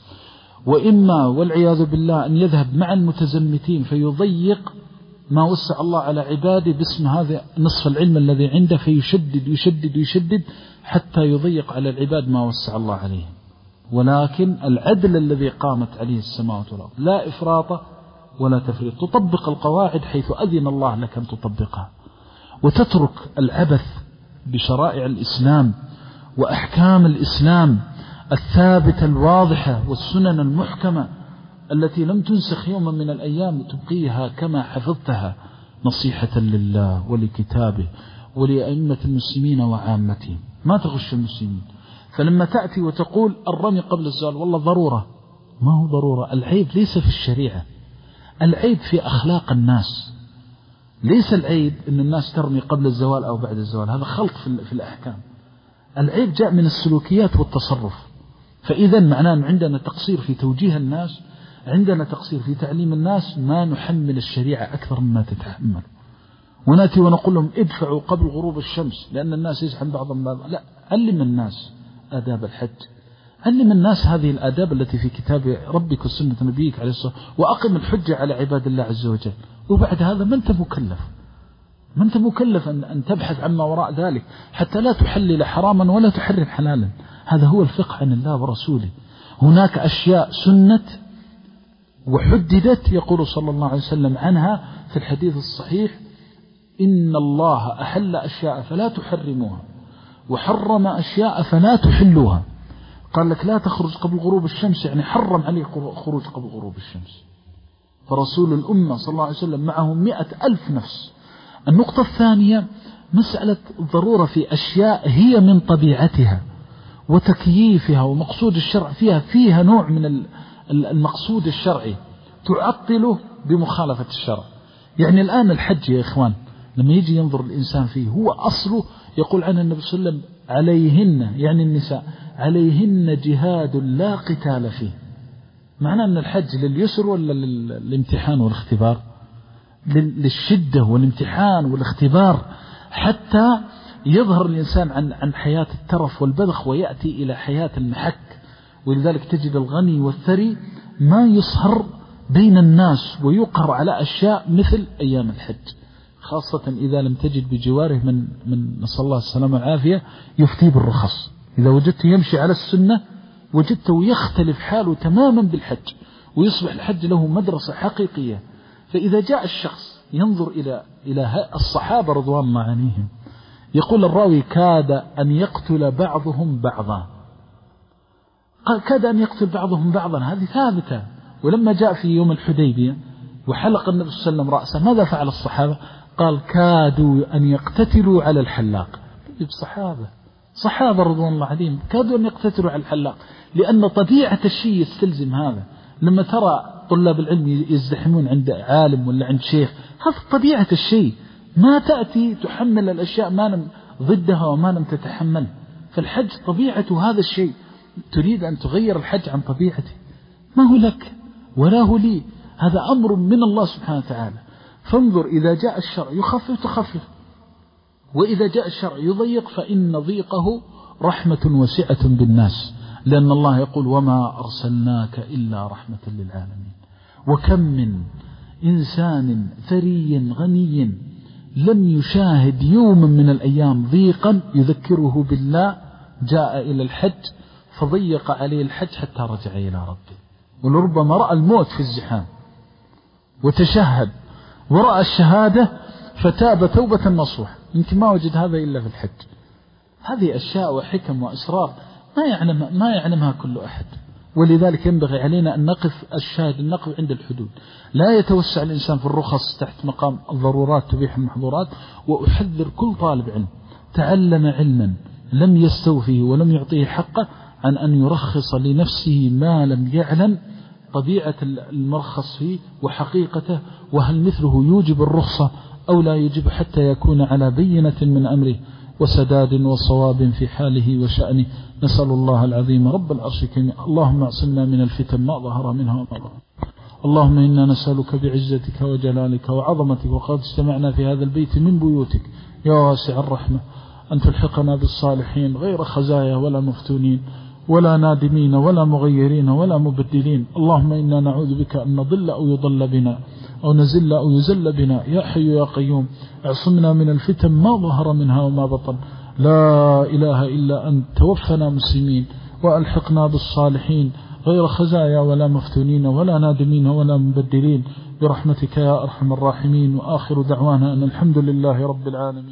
وإما والعياذ بالله أن يذهب مع المتزمتين فيضيق ما وسع الله على عباده باسم هذا نصف العلم الذي عنده، فيشدد يشدد يشدد حتى يضيق على العباد ما وسع الله عليهم. ولكن العدل الذي قامت عليه السماوات والأرض لا إفراط ولا تفريط، تطبق القواعد حيث أذن الله لك أن تطبقها، وتترك العبث بشرائع الإسلام وأحكام الإسلام الثابتة الواضحة والسنن المحكمة التي لم تنسخ يوما من الأيام، تبقيها كما حفظتها نصيحة لله ولكتابه ولأئمة المسلمين وعامتهم، ما تغش المسلمين. فلما تأتي وتقول الرمي قبل الزوال والله ضرورة، ما هو ضرورة. العيب ليس في الشريعة، العيب في أخلاق الناس. ليس العيب أن الناس ترمي قبل الزوال أو بعد الزوال، هذا خلط في الأحكام. العيب جاء من السلوكيات والتصرف. فإذا معناه أن عندنا تقصير في توجيه الناس، عندنا تقصير في تعليم الناس، ما نحمل الشريعة أكثر مما تتحمل، ونأتي ونقول لهم ادفعوا قبل غروب الشمس لأن الناس يزحم بعضهم بعضا. لا، علم الناس آداب الحج، علم الناس هذه الآداب التي في كتاب ربك وسنة نبيك عليه الصلاة والسلام، وأقم الحجة على عباد الله عز وجل. وبعد هذا ما أنت مكلف، ما أنت مكلف أن, أن تبحث عما وراء ذلك حتى لا تحلل حراما ولا تحرم حلالا. هذا هو الفقه عن الله ورسوله. هناك أشياء سنت وحددت، يقول صلى الله عليه وسلم عنها في الحديث الصحيح: إن الله أحل أشياء فلا تحرموها وحرم أشياء فلا تحلوها. قال لك لا تخرج قبل غروب الشمس، يعني حرم عليه خروج قبل غروب الشمس. فرسول الأمة صلى الله عليه وسلم معه مئة ألف نفس. النقطة الثانية مسألة الضرورة في أشياء هي من طبيعتها وتكييفها ومقصود الشرع فيها، فيها نوع من المقصود الشرعي تعطله بمخالفة الشرع. يعني الآن الحج يا إخوان لما يجي ينظر الإنسان فيه، هو أصله يقول عنه النبي صلى الله عليه وسلم: عليهن، يعني النساء، عليهن جهاد لا قتال فيه. معناه أن الحج لليسر ولا للامتحان والاختبار؟ للشدة والامتحان والاختبار، حتى يظهر الإنسان عن عن حياة الترف والبذخ ويأتي إلى حياة المحك. ولذلك تجد الغني والثري ما يصهر بين الناس ويقهر على أشياء مثل أيام الحج، خاصة إذا لم تجد بجواره من من نسأل الله السلامة والعافية يفتي بالرخص. إذا وجدته يمشي على السنة وجدته يختلف حاله تماما بالحج، ويصبح الحج له مدرسة حقيقية. فإذا جاء الشخص ينظر إلى إلى الصحابة رضوان الله عليهم، يقول الراوي: كاد أن يقتل بعضهم بعضا. قال كاد أن يقتل بعضهم بعضا، هذه ثابتة. ولما جاء في يوم الحديبية وحلق النبي صلى الله عليه وسلم رأسه، ماذا فعل الصحابة؟ قال: كادوا أن يقتتلوا على الحلاق. صحابة صحابة رضوان الله عليهم كادوا أن يقتتلوا على الحلاق، لأن طبيعة الشيء يستلزم هذا. لما ترى طلاب العلم يزدحمون عند عالم ولا عند شيخ، هذا طبيعة الشيء، ما تأتي تحمل الأشياء ما لم ضدها وما لم تتحمل. فالحج طبيعة هذا الشيء، تريد أن تغير الحج عن طبيعته، ما هو لك ولا هو لي، هذا أمر من الله سبحانه وتعالى. فانظر، إذا جاء الشرع يخفف تخفف، وإذا جاء الشرع يضيق فإن ضيقه رحمة وسعة بالناس، لأن الله يقول: وما أرسلناك إلا رحمة للعالمين. وكم من إنسان ثري غني لم يشاهد يوما من الأيام ضيقا يذكره بالله، جاء إلى الحج فضيق عليه الحج حتى رجع إلى ربه، ولربما رأى الموت في الزحام وتشهد ورأى الشهادة فتاب توبة نصوح. يمكن ما وجد هذا إلا في الحج. هذه أشياء وحكم وأسرار ما يعلم ما يعلمها كل أحد. ولذلك ينبغي علينا أن نقف الشاهد النقف عند الحدود، لا يتوسع الإنسان في الرخص تحت مقام الضرورات تبيح المحظورات. وأحذر كل طالب علم تعلم علما لم يستوفيه ولم يعطيه حقه عن أن يرخص لنفسه ما لم يعلم طبيعة المرخص فيه وحقيقته، وهل مثله يوجب الرخصة أو لا يجب حتى يكون على بينة من أمره وسداد وصواب في حاله وشأنه. نسأل الله العظيم رب العرش الكريم اللهم اعصمنا من الفتن ما ظهر منها وما بطن. اللهم إنا نسألك بعزتك وجلالك وعظمتك وقد اجتمعنا في هذا البيت من بيوتك يا واسع الرحمة أن تلحقنا بالصالحين غير خزايا ولا مفتونين ولا نادمين ولا مغيرين ولا مبدلين. اللهم إنا نعوذ بك أن نضل أو يضل بنا أو نزل أو يزل بنا يا حي يا قيوم. اعصمنا من الفتن ما ظهر منها وما بطن. لا إله إلا أنت توفنا مسلمين وألحقنا بالصالحين غير خزايا ولا مفتونين ولا نادمين ولا مبدلين برحمتك يا أرحم الراحمين. وآخر دعوانا أن الحمد لله رب العالمين.